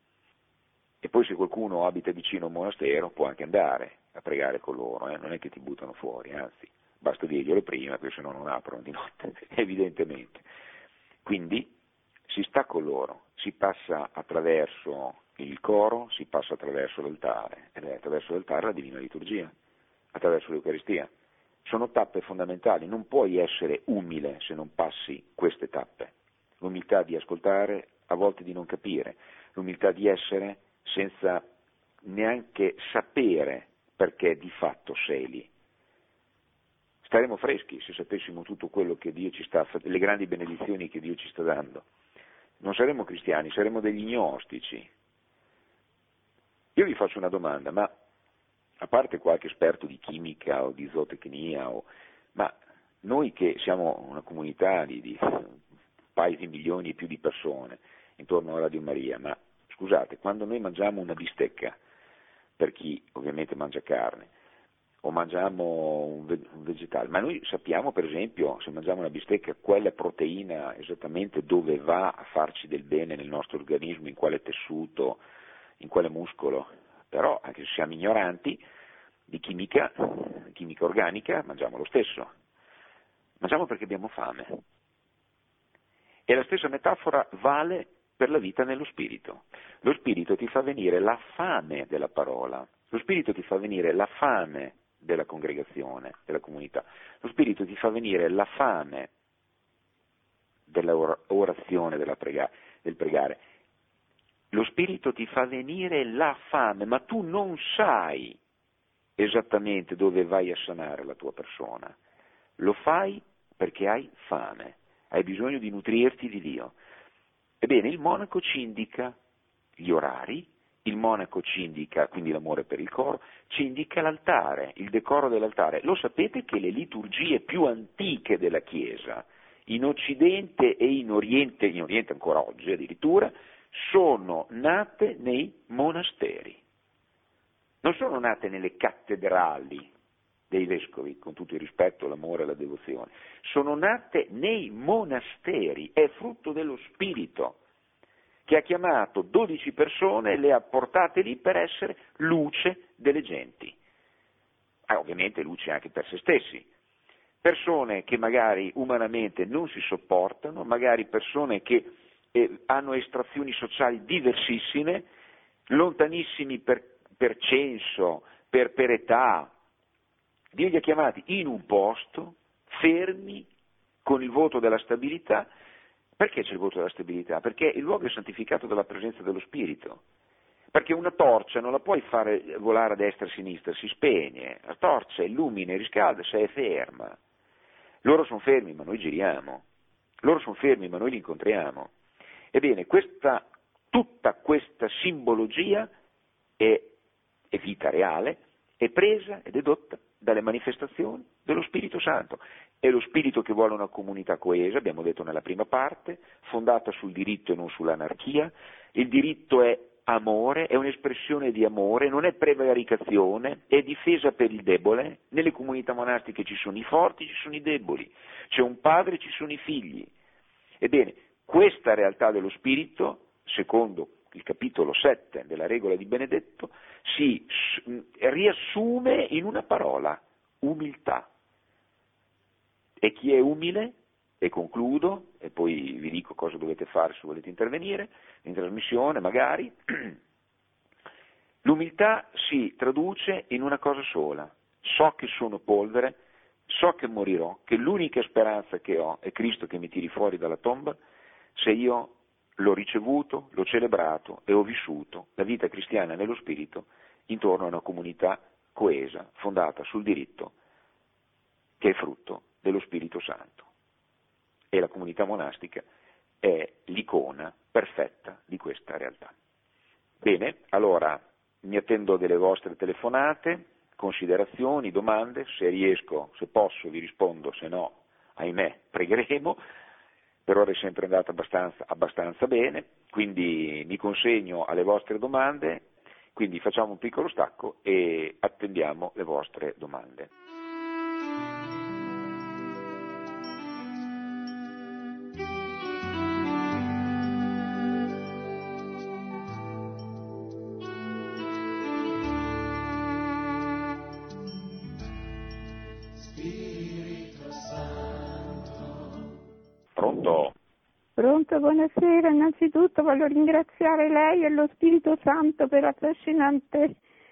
E poi se qualcuno abita vicino a un monastero può anche andare a pregare con loro, non è che ti buttano fuori, anzi, basta dirglielo prima, perché se no non aprono di notte, evidentemente. Quindi si sta con loro, si passa attraverso il coro, si passa attraverso l'altare, ed è attraverso l'altare la divina liturgia, attraverso l'Eucaristia. Sono tappe fondamentali, non puoi essere umile se non passi queste tappe. L'umiltà di ascoltare, a volte di non capire, l'umiltà di essere senza neanche sapere perché di fatto sei lì. Staremo freschi se sapessimo tutto quello che Dio ci sta, le grandi benedizioni che Dio ci sta dando. Non saremo cristiani, saremo degli gnostici. Io vi faccio una domanda, ma a parte qualche esperto di chimica o di zootecnia, ma noi che siamo una comunità di un paio di milioni e più di persone intorno a Radio Maria, ma scusate, quando noi mangiamo una bistecca, per chi ovviamente mangia carne, o mangiamo un vegetale, ma noi sappiamo per esempio se mangiamo una bistecca quella proteina esattamente dove va a farci del bene nel nostro organismo, in quale tessuto, in quale muscolo, però anche se siamo ignoranti di chimica organica, mangiamo lo stesso, mangiamo perché abbiamo fame. E la stessa metafora vale per la vita nello spirito. Lo spirito ti fa venire la fame della parola, lo spirito ti fa venire la fame della congregazione, della comunità, lo spirito ti fa venire la fame dell'orazione, del pregare. Lo Spirito ti fa venire la fame, ma tu non sai esattamente dove vai a sanare la tua persona. Lo fai perché hai fame, hai bisogno di nutrirti di Dio. Ebbene, il monaco ci indica gli orari, il monaco ci indica, quindi l'amore per il coro, ci indica l'altare, il decoro dell'altare. Lo sapete che le liturgie più antiche della Chiesa, in Occidente e in Oriente ancora oggi addirittura, sono nate nei monasteri. Non sono nate nelle cattedrali dei vescovi, con tutto il rispetto, l'amore e la devozione. Sono nate nei monasteri, è frutto dello Spirito, che ha chiamato 12 persone e le ha portate lì per essere luce delle genti. Ovviamente luce anche per se stessi. Persone che magari umanamente non si sopportano, magari persone che hanno estrazioni sociali diversissime, lontanissimi per censo, per età. Dio li ha chiamati in un posto, fermi, con il voto della stabilità. Perché c'è il voto della stabilità? Perché il luogo è santificato dalla presenza dello Spirito. Perché una torcia non la puoi fare volare a destra e a sinistra, si spegne. La torcia illumina, riscalda, se è ferma. Loro sono fermi, ma noi giriamo. Loro sono fermi, ma noi li incontriamo. Ebbene, tutta questa simbologia è vita reale, è presa ed è dotta dalle manifestazioni dello Spirito Santo. È lo Spirito che vuole una comunità coesa, abbiamo detto nella prima parte, fondata sul diritto e non sull'anarchia. Il diritto è amore, è un'espressione di amore, non è prevaricazione, è difesa per il debole. Nelle comunità monastiche ci sono i forti, ci sono i deboli, c'è un padre, ci sono i figli. Ebbene, questa realtà dello Spirito, secondo il capitolo 7 della regola di Benedetto, si riassume in una parola: umiltà. E chi è umile, e concludo, e poi vi dico cosa dovete fare se volete intervenire, in trasmissione magari, l'umiltà si traduce in una cosa sola: so che sono polvere, so che morirò, che l'unica speranza che ho è Cristo che mi tiri fuori dalla tomba, se io l'ho ricevuto, l'ho celebrato e ho vissuto la vita cristiana nello Spirito intorno a una comunità coesa, fondata sul diritto, che è frutto dello Spirito Santo. E la comunità monastica è l'icona perfetta di questa realtà. Bene, allora mi attendo delle vostre telefonate, considerazioni, domande, se riesco, se posso vi rispondo, se no, ahimè, pregheremo. Per ora è sempre andato abbastanza bene, quindi mi consegno alle vostre domande, quindi facciamo un piccolo stacco e attendiamo le vostre domande. Pronto? Pronto, buonasera. Innanzitutto voglio ringraziare lei e lo Spirito Santo per la affascinante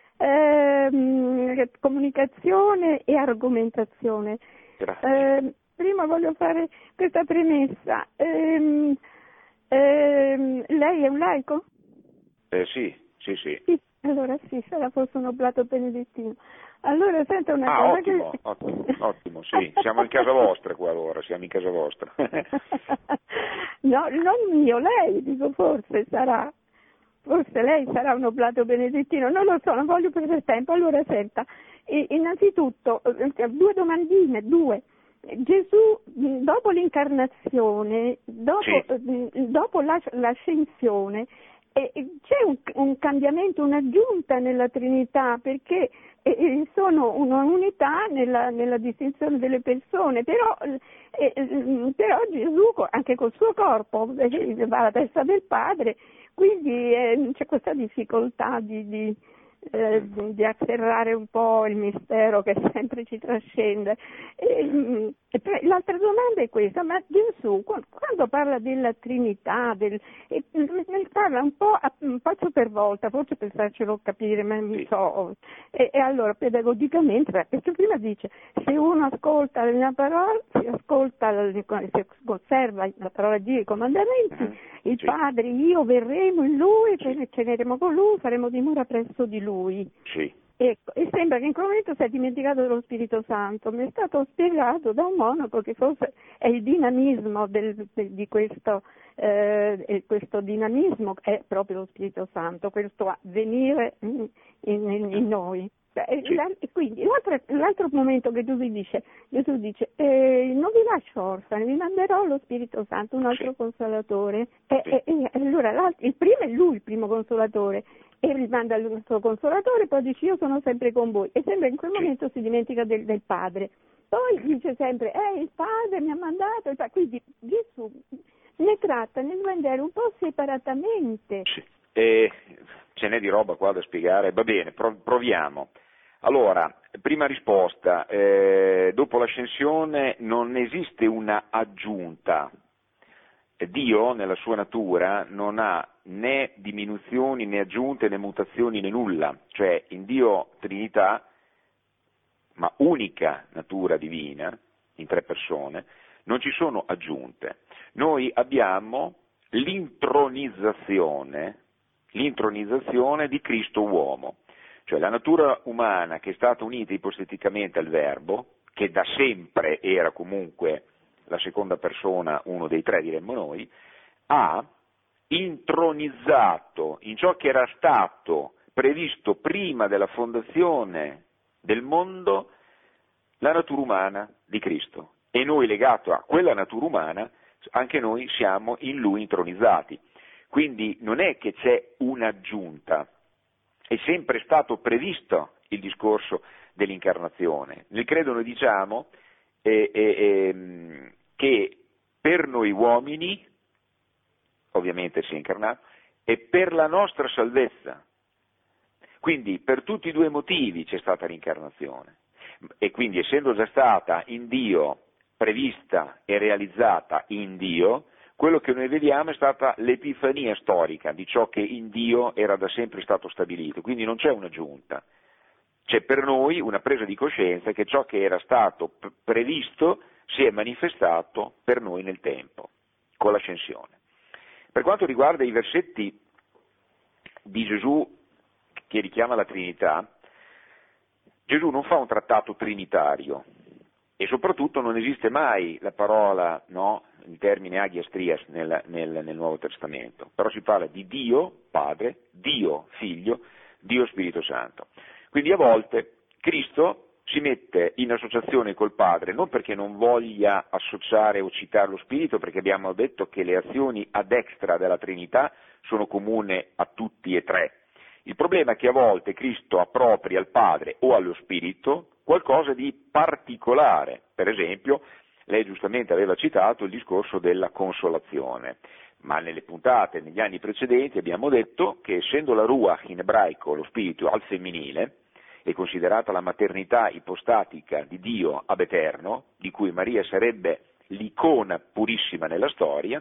comunicazione e argomentazione. Grazie. Prima voglio fare questa premessa. Lei è un laico? Sì. Sì, allora sì, sarà forse un oblato benedettino. Allora, senta una cosa ottimo, sì, siamo in casa vostra qua allora, siamo in casa vostra. No, non io, lei, dico forse lei sarà un oblato benedettino, non lo so, non voglio perdere tempo. Allora, senta, innanzitutto, due domandine. Gesù, dopo l'incarnazione, dopo l'ascensione, c'è un cambiamento, un'aggiunta nella Trinità, perché sono una unità nella distinzione delle persone, però Gesù anche col suo corpo va alla testa del Padre, quindi c'è questa difficoltà di di atterrare un po' il mistero che sempre ci trascende. L'altra domanda è questa: ma Gesù quando parla della Trinità, ne parla un po' per volta, forse per farcelo capire, ma non so. E allora pedagogicamente, perché prima dice: se uno ascolta la mia parola, si osserva la parola di Dio, i comandamenti, il Padre, io verremo in Lui, ceneremo con Lui, faremo dimora presso di Lui. Sì. Ecco, e sembra che in quel momento si è dimenticato dello Spirito Santo. Mi è stato spiegato da un monaco che forse è il dinamismo di questo dinamismo è proprio lo Spirito Santo, questo venire in noi. E quindi l'altro momento che Gesù dice non vi lascio orfani, vi manderò lo Spirito Santo, un altro consolatore. E allora il primo è lui, il primo consolatore, e vi manda il suo consolatore, poi dice: io sono sempre con voi, e sembra in quel momento si dimentica del Padre. Poi dice sempre: il Padre mi ha mandato, quindi Gesù ne tratta nel Vangelo un po' separatamente. Sì. Ce n'è di roba qua da spiegare, va bene, proviamo. Allora, prima risposta, dopo l'ascensione non esiste una aggiunta. Dio nella sua natura non ha né diminuzioni né aggiunte né mutazioni né nulla, cioè in Dio Trinità, ma unica natura divina, in tre persone, non ci sono aggiunte. Noi abbiamo l'intronizzazione di Cristo uomo, cioè la natura umana che è stata unita ipostaticamente al Verbo, che da sempre era comunque la seconda persona, uno dei tre diremmo noi, ha intronizzato in ciò che era stato previsto prima della fondazione del mondo la natura umana di Cristo, e noi, legato a quella natura umana, anche noi siamo in Lui intronizzati. Quindi non è che c'è un'aggiunta, è sempre stato previsto il discorso dell'incarnazione. Nel credo noi diciamo che per noi uomini, ovviamente si è incarnato, e per la nostra salvezza. Quindi per tutti i due motivi c'è stata l'incarnazione, e quindi essendo già stata in Dio prevista e realizzata in Dio, quello che noi vediamo è stata l'epifania storica di ciò che in Dio era da sempre stato stabilito, quindi non c'è un'aggiunta, c'è per noi una presa di coscienza che ciò che era stato previsto si è manifestato per noi nel tempo, con l'ascensione. Per quanto riguarda i versetti di Gesù che richiama la Trinità, Gesù non fa un trattato trinitario, e soprattutto non esiste mai la parola, il termine agias trias nel Nuovo Testamento, però si parla di Dio Padre, Dio Figlio, Dio Spirito Santo. Quindi a volte Cristo si mette in associazione col Padre, non perché non voglia associare o citare lo Spirito, perché abbiamo detto che le azioni ad extra della Trinità sono comuni a tutti e tre. Il problema è che a volte Cristo appropria al Padre o allo Spirito qualcosa di particolare. Per esempio, lei giustamente aveva citato il discorso della consolazione, ma nelle puntate, negli anni precedenti, abbiamo detto che essendo la Ruach in ebraico, lo Spirito al femminile, è considerata la maternità ipostatica di Dio ab eterno, di cui Maria sarebbe l'icona purissima nella storia,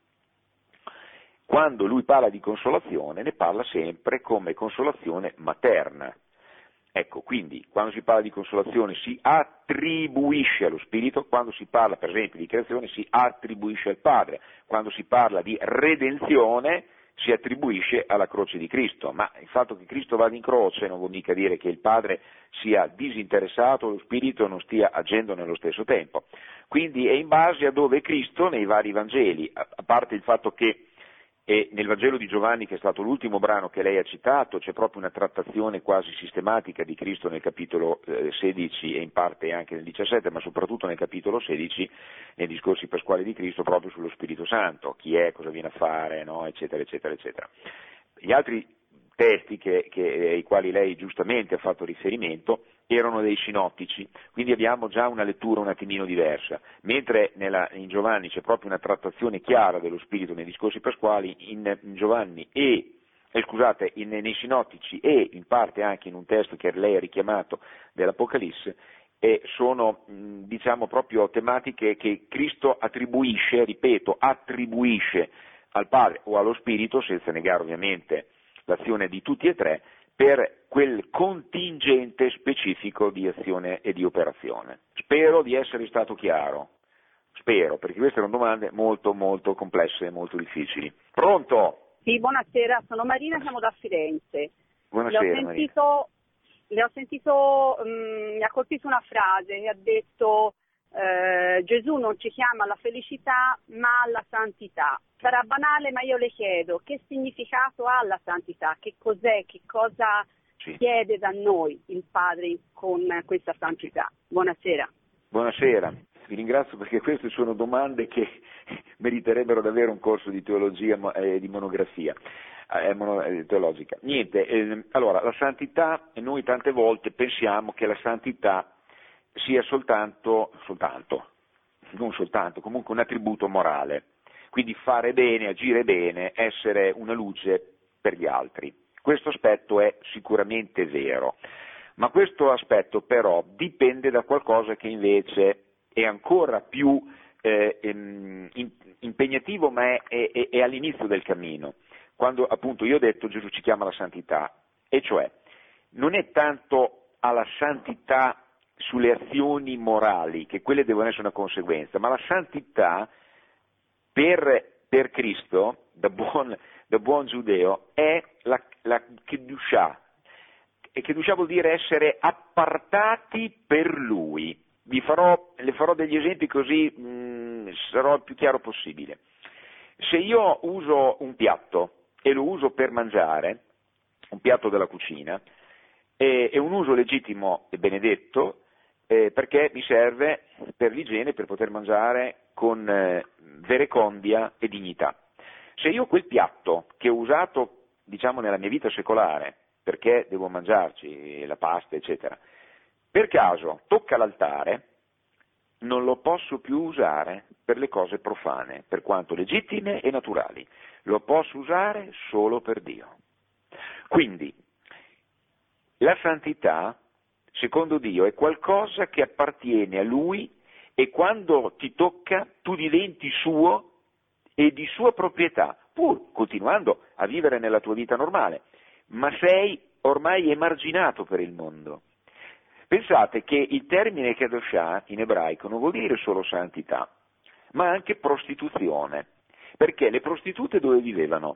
quando lui parla di consolazione ne parla sempre come consolazione materna. Ecco, quindi quando si parla di consolazione si attribuisce allo Spirito, quando si parla per esempio di creazione si attribuisce al Padre, quando si parla di redenzione si attribuisce alla croce di Cristo, ma il fatto che Cristo vada in croce non vuol mica dire che il Padre sia disinteressato, lo Spirito non stia agendo nello stesso tempo. Quindi è in base a dove Cristo nei vari Vangeli, a parte il fatto che nel Vangelo di Giovanni, che è stato l'ultimo brano che lei ha citato, c'è proprio una trattazione quasi sistematica di Cristo nel capitolo 16 e in parte anche nel 17, ma soprattutto nel capitolo 16, nei discorsi pasquali di Cristo, proprio sullo Spirito Santo, chi è, cosa viene a fare, eccetera, eccetera, eccetera. Gli altri testi ai quali lei giustamente ha fatto riferimento erano dei sinottici, quindi abbiamo già una lettura un attimino diversa, mentre in Giovanni c'è proprio una trattazione chiara dello Spirito nei discorsi pasquali, in Giovanni e nei sinottici e in parte anche in un testo che lei ha richiamato dell'Apocalisse, sono diciamo proprio tematiche che Cristo attribuisce, ripeto, attribuisce al Padre o allo Spirito, senza negare ovviamente l'azione di tutti e tre, per quel contingente specifico di azione e di operazione. Spero di essere stato chiaro, spero, perché queste erano domande molto molto complesse e molto difficili. Pronto? Sì, buonasera, sono Marina, siamo da Firenze. Buonasera Le ho sentito, mi ha colpito una frase che ha detto Gesù non ci chiama alla felicità ma alla santità. Sarà banale, ma io le chiedo che significato ha la santità, che cos'è, che cosa chiede da noi il Padre con questa santità. Buonasera. Buonasera, vi ringrazio perché queste sono domande che meriterebbero davvero un corso di teologia e di monografia teologica. Niente, allora la santità, noi tante volte pensiamo che la santità sia comunque un attributo morale, quindi fare bene, agire bene, essere una luce per gli altri. Questo aspetto è sicuramente vero, ma questo aspetto però dipende da qualcosa che invece è ancora più impegnativo, ma è all'inizio del cammino, quando appunto io ho detto Gesù ci chiama alla santità, e cioè non è tanto alla santità sulle azioni morali, che quelle devono essere una conseguenza, ma la santità per Cristo, da buon giudeo, è la Kedushah. E Kedushah vuol dire essere appartati per Lui. Le farò degli esempi così sarò il più chiaro possibile. Se io uso un piatto e lo uso per mangiare, un piatto della cucina, è un uso legittimo e benedetto, perché mi serve per l'igiene, per poter mangiare con verecondia e dignità. Se io quel piatto che ho usato, diciamo, nella mia vita secolare, perché devo mangiarci la pasta, eccetera, per caso tocca l'altare, non lo posso più usare per le cose profane, per quanto legittime e naturali. Lo posso usare solo per Dio. Quindi, la santità, secondo Dio, è qualcosa che appartiene a Lui e quando ti tocca tu diventi suo e di sua proprietà, pur continuando a vivere nella tua vita normale, ma sei ormai emarginato per il mondo. Pensate che il termine Kedoshah in ebraico non vuol dire solo santità, ma anche prostituzione, perché le prostitute dove vivevano?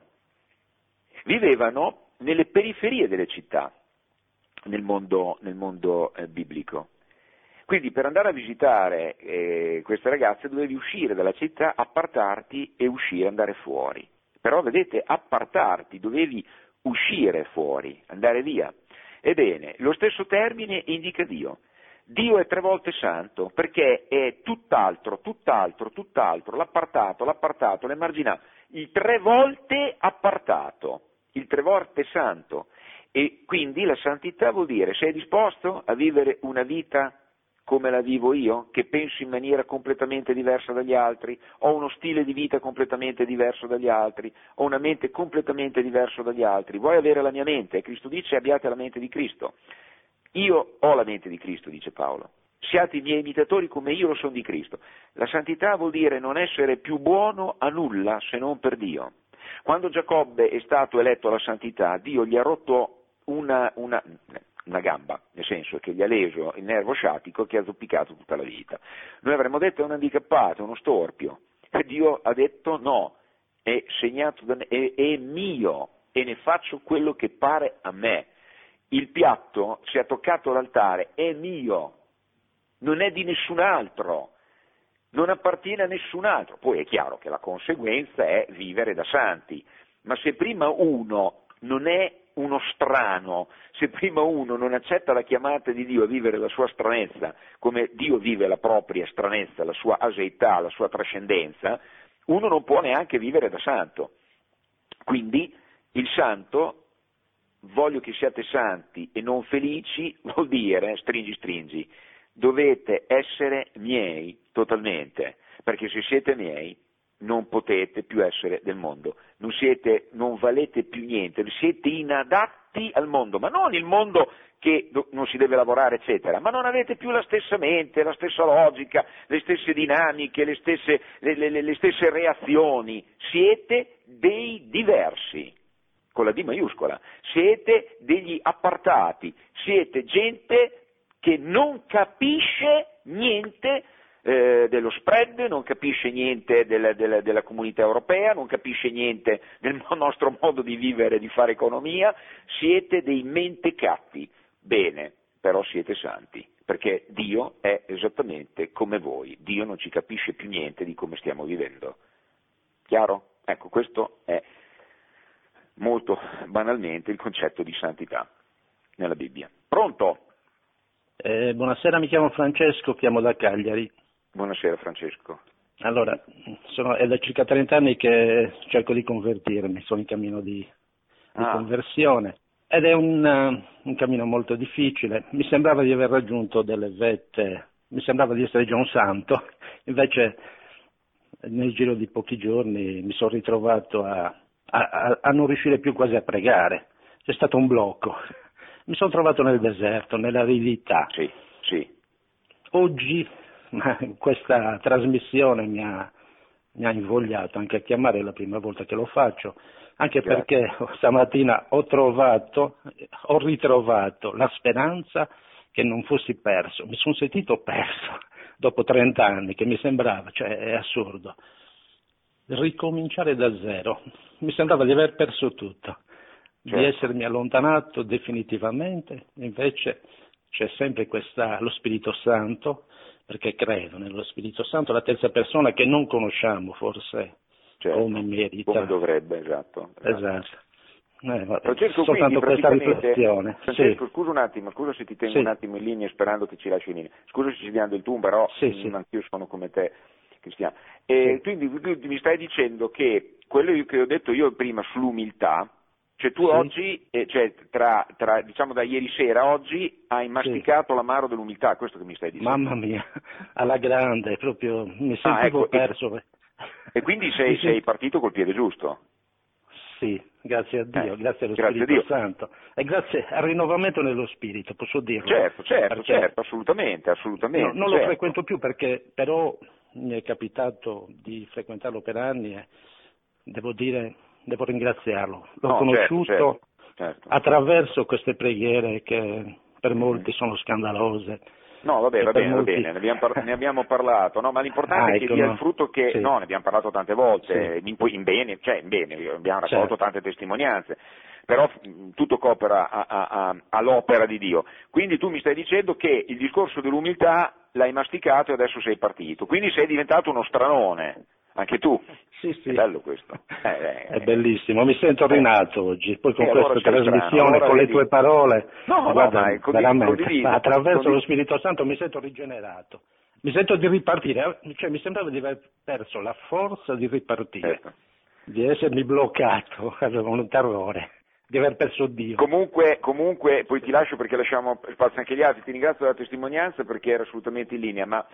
Vivevano nelle periferie delle città, nel mondo biblico. Quindi per andare a visitare queste ragazze dovevi uscire dalla città, appartarti e uscire, andare fuori. Però vedete, appartarti, dovevi uscire fuori, andare via. Ebbene, lo stesso termine indica Dio. Dio è 3 volte santo perché è tutt'altro, l'appartato, l'emarginato, il 3 volte appartato, il 3 volte santo. E quindi la santità vuol dire, sei disposto a vivere una vita come la vivo io, che penso in maniera completamente diversa dagli altri, ho uno stile di vita completamente diverso dagli altri, ho una mente completamente diversa dagli altri, vuoi avere la mia mente? Cristo dice abbiate la mente di Cristo. Io ho la mente di Cristo, dice Paolo. Siate i miei imitatori come io lo sono di Cristo. La santità vuol dire non essere più buono a nulla se non per Dio. Quando Giacobbe è stato eletto alla santità, Dio gli ha rotto una gamba, nel senso che gli ha leso il nervo sciatico che ha zoppicato tutta la vita. Noi avremmo detto è un handicappato, è uno storpio, e Dio ha detto no, è segnato da me, è mio e ne faccio quello che pare a me. Il piatto, se ha toccato l'altare, è mio, non è di nessun altro, non appartiene a nessun altro. Poi è chiaro che la conseguenza è vivere da santi, ma se prima uno non è uno strano, se prima uno non accetta la chiamata di Dio a vivere la sua stranezza, come Dio vive la propria stranezza, la sua aseità, la sua trascendenza, uno non può neanche vivere da santo. Quindi il santo, voglio che siate santi e non felici, vuol dire, stringi, dovete essere miei totalmente, perché se siete miei non potete più essere del mondo, non valete più niente, siete inadatti al mondo, ma non il mondo che non si deve lavorare, eccetera, ma non avete più la stessa mente, la stessa logica, le stesse dinamiche, le stesse reazioni, siete dei diversi, con la D maiuscola, siete degli appartati, siete gente che non capisce niente dello spread, non capisce niente della comunità europea, non capisce niente del nostro modo di vivere, di fare economia, siete dei mentecatti. Bene, però siete santi, perché Dio è esattamente come voi, Dio non ci capisce più niente di come stiamo vivendo. Chiaro? Ecco, questo è molto banalmente il concetto di santità nella Bibbia. Pronto? Buonasera, mi chiamo Francesco, chiamo da Cagliari. Buonasera Francesco. Allora, è da circa 30 anni che cerco di convertirmi, sono in cammino di conversione ed è un cammino molto difficile. Mi sembrava di aver raggiunto delle vette, mi sembrava di essere già un santo, invece nel giro di pochi giorni mi sono ritrovato a non riuscire più quasi a pregare, c'è stato un blocco, mi sono trovato nel deserto, nell'aridità. Sì. Oggi questa trasmissione mi ha invogliato anche a chiamare, è la prima volta che lo faccio, anche perché stamattina ho ritrovato la speranza che non fossi perso, mi sono sentito perso dopo 30 anni, che mi sembrava, cioè è assurdo, ricominciare da zero, mi sembrava di aver perso tutto, di essermi allontanato definitivamente, invece c'è sempre lo Spirito Santo, perché credo nello Spirito Santo, la terza persona che non conosciamo forse come merita. Come dovrebbe, esatto. Francesco, soltanto questa riflessione. Francesco, scusa un attimo, scusa se ti tengo un attimo in linea sperando che ci lasci in linea. Scusa se ci stiamo del tu, però anch'io sono come te, Cristiano. Quindi tu mi stai dicendo che quello che ho detto io prima sull'umiltà, cioè tu oggi, tra diciamo da ieri sera a oggi hai masticato l'amaro dell'umiltà, questo che mi stai dicendo? Mamma mia, alla grande, proprio mi sentivo perso. E quindi sei partito col piede giusto? Sì, grazie a Dio, grazie allo Spirito Santo e grazie al rinnovamento nello Spirito, posso dirlo. Certo, assolutamente. Non lo frequento più perché però mi è capitato di frequentarlo per anni e devo ringraziarlo. L'ho conosciuto attraverso queste preghiere che per molti sono scandalose. No, va bene, ne abbiamo parlato, no, ma l'importante è che dia il frutto che, no, ne abbiamo parlato tante volte, in bene, abbiamo raccolto tante testimonianze, però tutto coopera all'opera di Dio. Quindi tu mi stai dicendo che il discorso dell'umiltà l'hai masticato e adesso sei partito, quindi sei diventato uno stranone. Anche tu? Sì. È bello questo. È bellissimo, mi sento rinato oggi, poi con questa trasmissione, con le tue parole, veramente, attraverso lo Spirito Santo mi sento rigenerato, mi sento di ripartire, cioè mi sembrava di aver perso la forza di ripartire, di essermi bloccato, avevo un terrore, di aver perso Dio. Comunque, poi ti lascio perché lasciamo spazio anche agli altri, ti ringrazio della testimonianza perché era assolutamente in linea, ma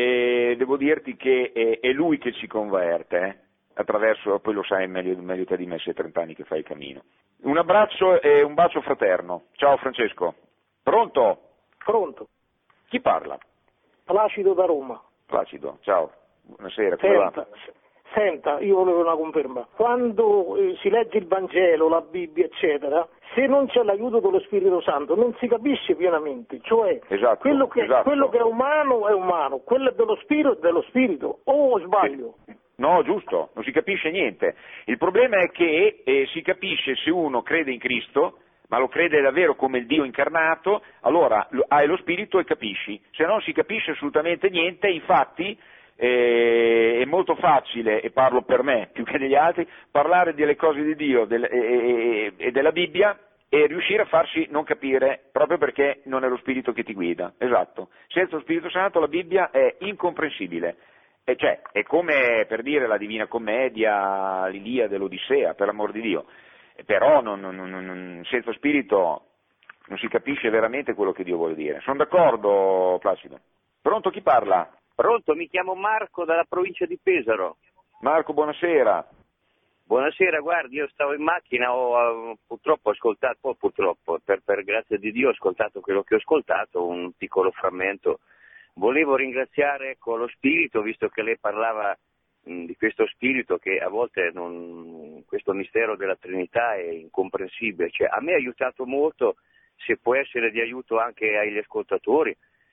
devo dirti che è lui che ci converte, attraverso, poi lo sai meglio te di me, sei 30 anni che fai il cammino. Un abbraccio e un bacio fraterno. Ciao Francesco. Pronto? Pronto. Chi parla? Placido da Roma. Placido, ciao. Buonasera, come va? Senta, io volevo una conferma. Quando si legge il Vangelo, la Bibbia, eccetera, se non c'è l'aiuto dello Spirito Santo non si capisce pienamente. Cioè, quello che è umano, quello è dello Spirito, o sbaglio? No, giusto, non si capisce niente. Il problema è che si capisce se uno crede in Cristo, ma lo crede davvero come il Dio incarnato, allora hai lo Spirito e capisci. Se no si capisce assolutamente niente, infatti è molto facile, e parlo per me più che degli altri, parlare delle cose di Dio e della Bibbia e riuscire a farsi non capire proprio perché non è lo Spirito che ti guida. Esatto. Senza lo Spirito Santo la Bibbia è incomprensibile. Cioè, è come per dire la Divina Commedia, l'Iliade, l'Odissea, per l'amor di Dio. Però senza Spirito non si capisce veramente quello che Dio vuole dire. Sono d'accordo, Placido. Pronto, chi parla? Pronto, mi chiamo Marco dalla provincia di Pesaro. Marco, buonasera. Buonasera, guardi, io stavo in macchina, ho purtroppo ascoltato, per grazia di Dio ho ascoltato quello che ho ascoltato, un piccolo frammento. Volevo ringraziare lo spirito, visto che lei parlava di questo spirito che a volte questo mistero della Trinità è incomprensibile. Cioè, a me ha aiutato molto, se può essere di aiuto anche agli ascoltatori,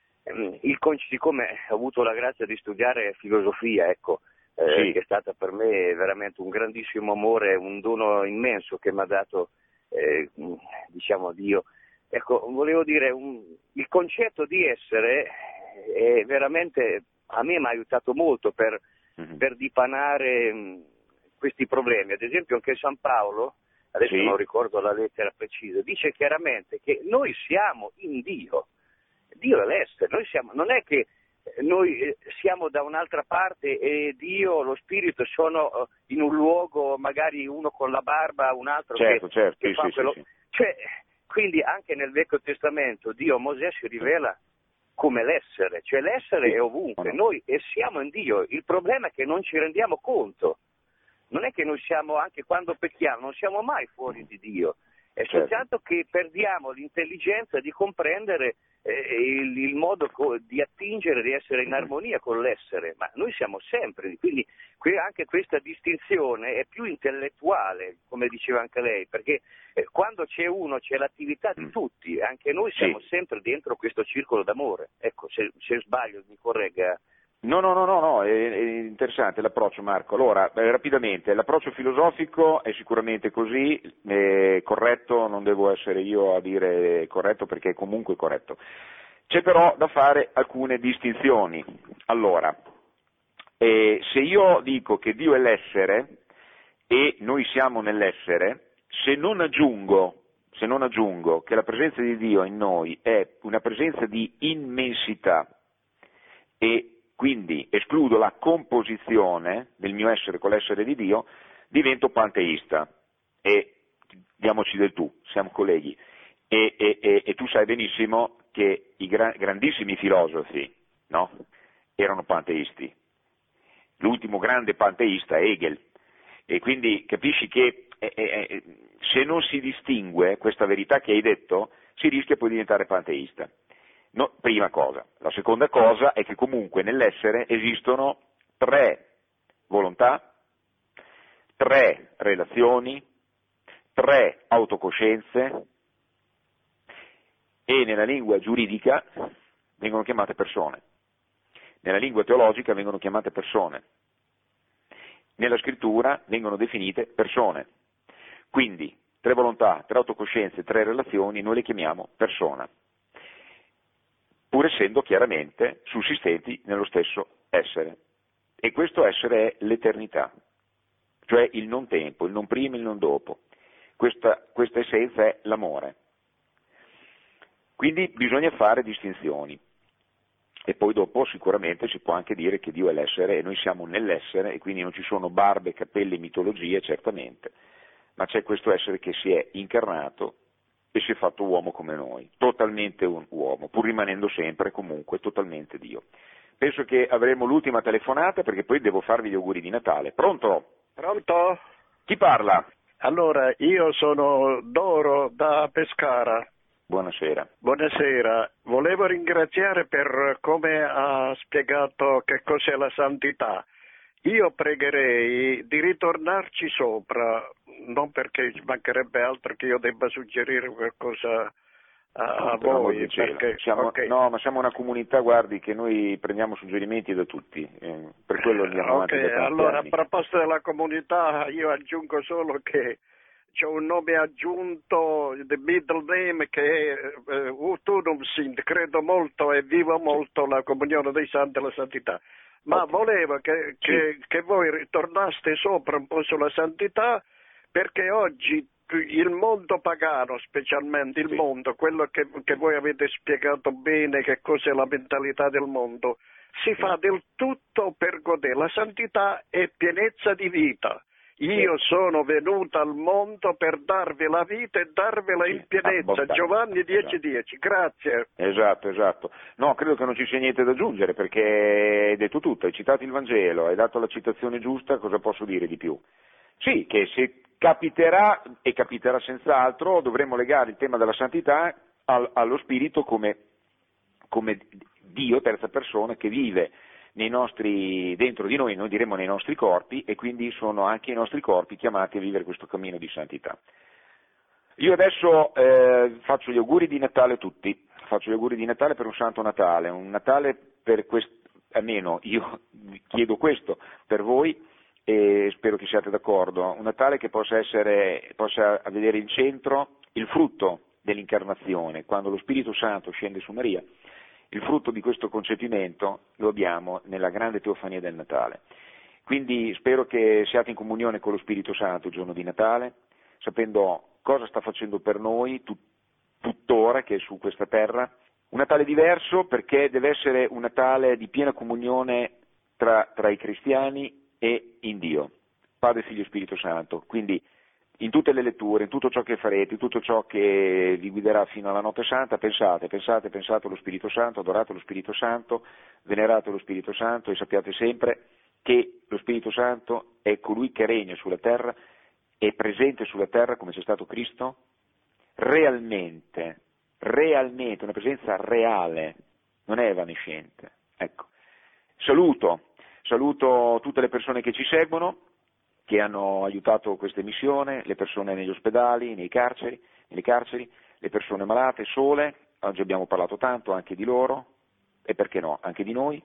siccome ho avuto la grazia di studiare filosofia, ecco, sì, che è stata per me veramente un grandissimo amore, un dono immenso che mi ha dato, diciamo, Dio. Ecco, volevo dire, il concetto di essere è veramente, a me mi ha aiutato molto per dipanare questi problemi. Ad esempio anche San Paolo, adesso sì, non ricordo la lettera precisa, dice chiaramente che noi siamo in Dio. Dio è l'essere, non è che noi siamo da un'altra parte e Dio, lo Spirito sono in un luogo, magari uno con la barba, un altro certo, che sì, fa sì, quello. sì. Cioè, quindi anche nel Vecchio Testamento Dio a Mosè si rivela come l'essere, cioè l'essere è ovunque, noi siamo in Dio, il problema è che non ci rendiamo conto, non è che noi siamo, anche quando pecchiamo, non siamo mai fuori di Dio. È soltanto che perdiamo l'intelligenza di comprendere il modo di attingere, di essere in armonia con l'essere, ma noi siamo sempre, quindi anche questa distinzione è più intellettuale, come diceva anche lei, perché quando c'è uno c'è l'attività di tutti, anche noi siamo sempre dentro questo circolo d'amore. Ecco, se sbaglio mi corregga. No, è interessante l'approccio, Marco. Allora, rapidamente, l'approccio filosofico è sicuramente così, corretto, non devo essere io a dire corretto perché è comunque corretto. C'è però da fare alcune distinzioni. Allora, se io dico che Dio è l'essere e noi siamo nell'essere, se non aggiungo che la presenza di Dio in noi è una presenza di immensità e quindi escludo la composizione del mio essere con l'essere di Dio, divento panteista. E diamoci del tu, siamo colleghi. E tu sai benissimo che i grandissimi filosofi, no, erano panteisti. L'ultimo grande panteista è Hegel. E quindi capisci che se non si distingue questa verità che hai detto, si rischia poi di diventare panteista. No, prima cosa. La seconda cosa è che comunque nell'essere esistono 3 volontà, 3 relazioni, 3 autocoscienze e nella lingua giuridica vengono chiamate persone. Nella lingua teologica vengono chiamate persone. Nella scrittura vengono definite persone. Quindi 3 volontà, 3 autocoscienze, 3 relazioni, noi le chiamiamo persona, pur essendo chiaramente sussistenti nello stesso essere. E questo essere è l'eternità, cioè il non tempo, il non prima e il non dopo. Questa essenza è l'amore. Quindi bisogna fare distinzioni. E poi dopo sicuramente si può anche dire che Dio è l'essere e noi siamo nell'essere e quindi non ci sono barbe, capelli, mitologie, certamente, ma c'è questo essere che si è incarnato e si è fatto uomo come noi, totalmente un uomo, pur rimanendo sempre comunque totalmente Dio. Penso che avremo l'ultima telefonata perché poi devo farvi gli auguri di Natale. Pronto? Pronto? Chi parla? Allora, io sono Doro da Pescara. Buonasera. Buonasera, volevo ringraziare per come ha spiegato che cos'è la santità. Io pregherei di ritornarci sopra, non perché ci mancherebbe altro che io debba suggerire qualcosa a voi. Perché, no, ma siamo una comunità, guardi, che noi prendiamo suggerimenti da tutti, per quello andiamo avanti da tanti allora, anni. A proposito della comunità, io aggiungo solo che c'è un nome aggiunto, the middle name, che è Utunum Sint, credo molto e vivo molto la comunione dei santi e la santità. Ma volevo che voi ritornaste sopra un po' sulla santità, perché oggi il mondo pagano, specialmente il mondo, quello che voi avete spiegato bene, che cos'è la mentalità del mondo, si fa del tutto per godere. La santità è pienezza di vita. Io sono venuto al mondo per darvi la vita e darvela in pienezza. Giovanni 10:10. Grazie. Esatto. No, credo che non ci sia niente da aggiungere, perché hai detto tutto, hai citato il Vangelo, hai dato la citazione giusta, cosa posso dire di più? Sì, che se capiterà, e capiterà senz'altro, dovremmo legare il tema della santità allo Spirito come Dio, terza persona, che vive dentro di noi diremmo nei nostri corpi, e quindi sono anche i nostri corpi chiamati a vivere questo cammino di santità. Io adesso faccio gli auguri di Natale a tutti, faccio gli auguri di Natale per un Santo Natale, un Natale per almeno io chiedo questo per voi e spero che siate d'accordo, un Natale che possa vedere in centro il frutto dell'incarnazione, quando lo Spirito Santo scende su Maria. Il frutto di questo concepimento lo abbiamo nella grande teofania del Natale. Quindi spero che siate in comunione con lo Spirito Santo il giorno di Natale, sapendo cosa sta facendo per noi tuttora che è su questa terra. Un Natale diverso perché deve essere un Natale di piena comunione tra i cristiani e in Dio, Padre, Figlio e Spirito Santo. Quindi in tutte le letture, in tutto ciò che farete, in tutto ciò che vi guiderà fino alla notte santa, pensate allo Spirito Santo, adorate lo Spirito Santo, venerate lo Spirito Santo e sappiate sempre che lo Spirito Santo è colui che regna sulla terra, è presente sulla terra come c'è stato Cristo, realmente, una presenza reale, non è evanescente. Ecco. Saluto tutte le persone che ci seguono, che hanno aiutato questa missione, le persone negli ospedali, nelle carceri, le persone malate, sole, oggi abbiamo parlato tanto anche di loro, e perché no, anche di noi,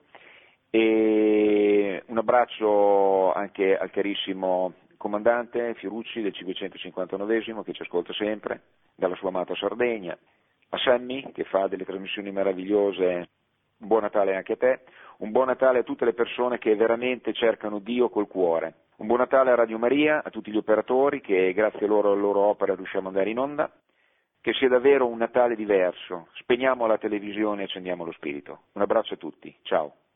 e un abbraccio anche al carissimo comandante Fiorucci del 559esimo che ci ascolta sempre, dalla sua amata Sardegna, a Sammy che fa delle trasmissioni meravigliose. Un buon Natale anche a te, un buon Natale a tutte le persone che veramente cercano Dio col cuore, un buon Natale a Radio Maria, a tutti gli operatori che grazie a loro e alla loro opera riusciamo ad andare in onda, che sia davvero un Natale diverso, spegniamo la televisione e accendiamo lo spirito. Un abbraccio a tutti, ciao.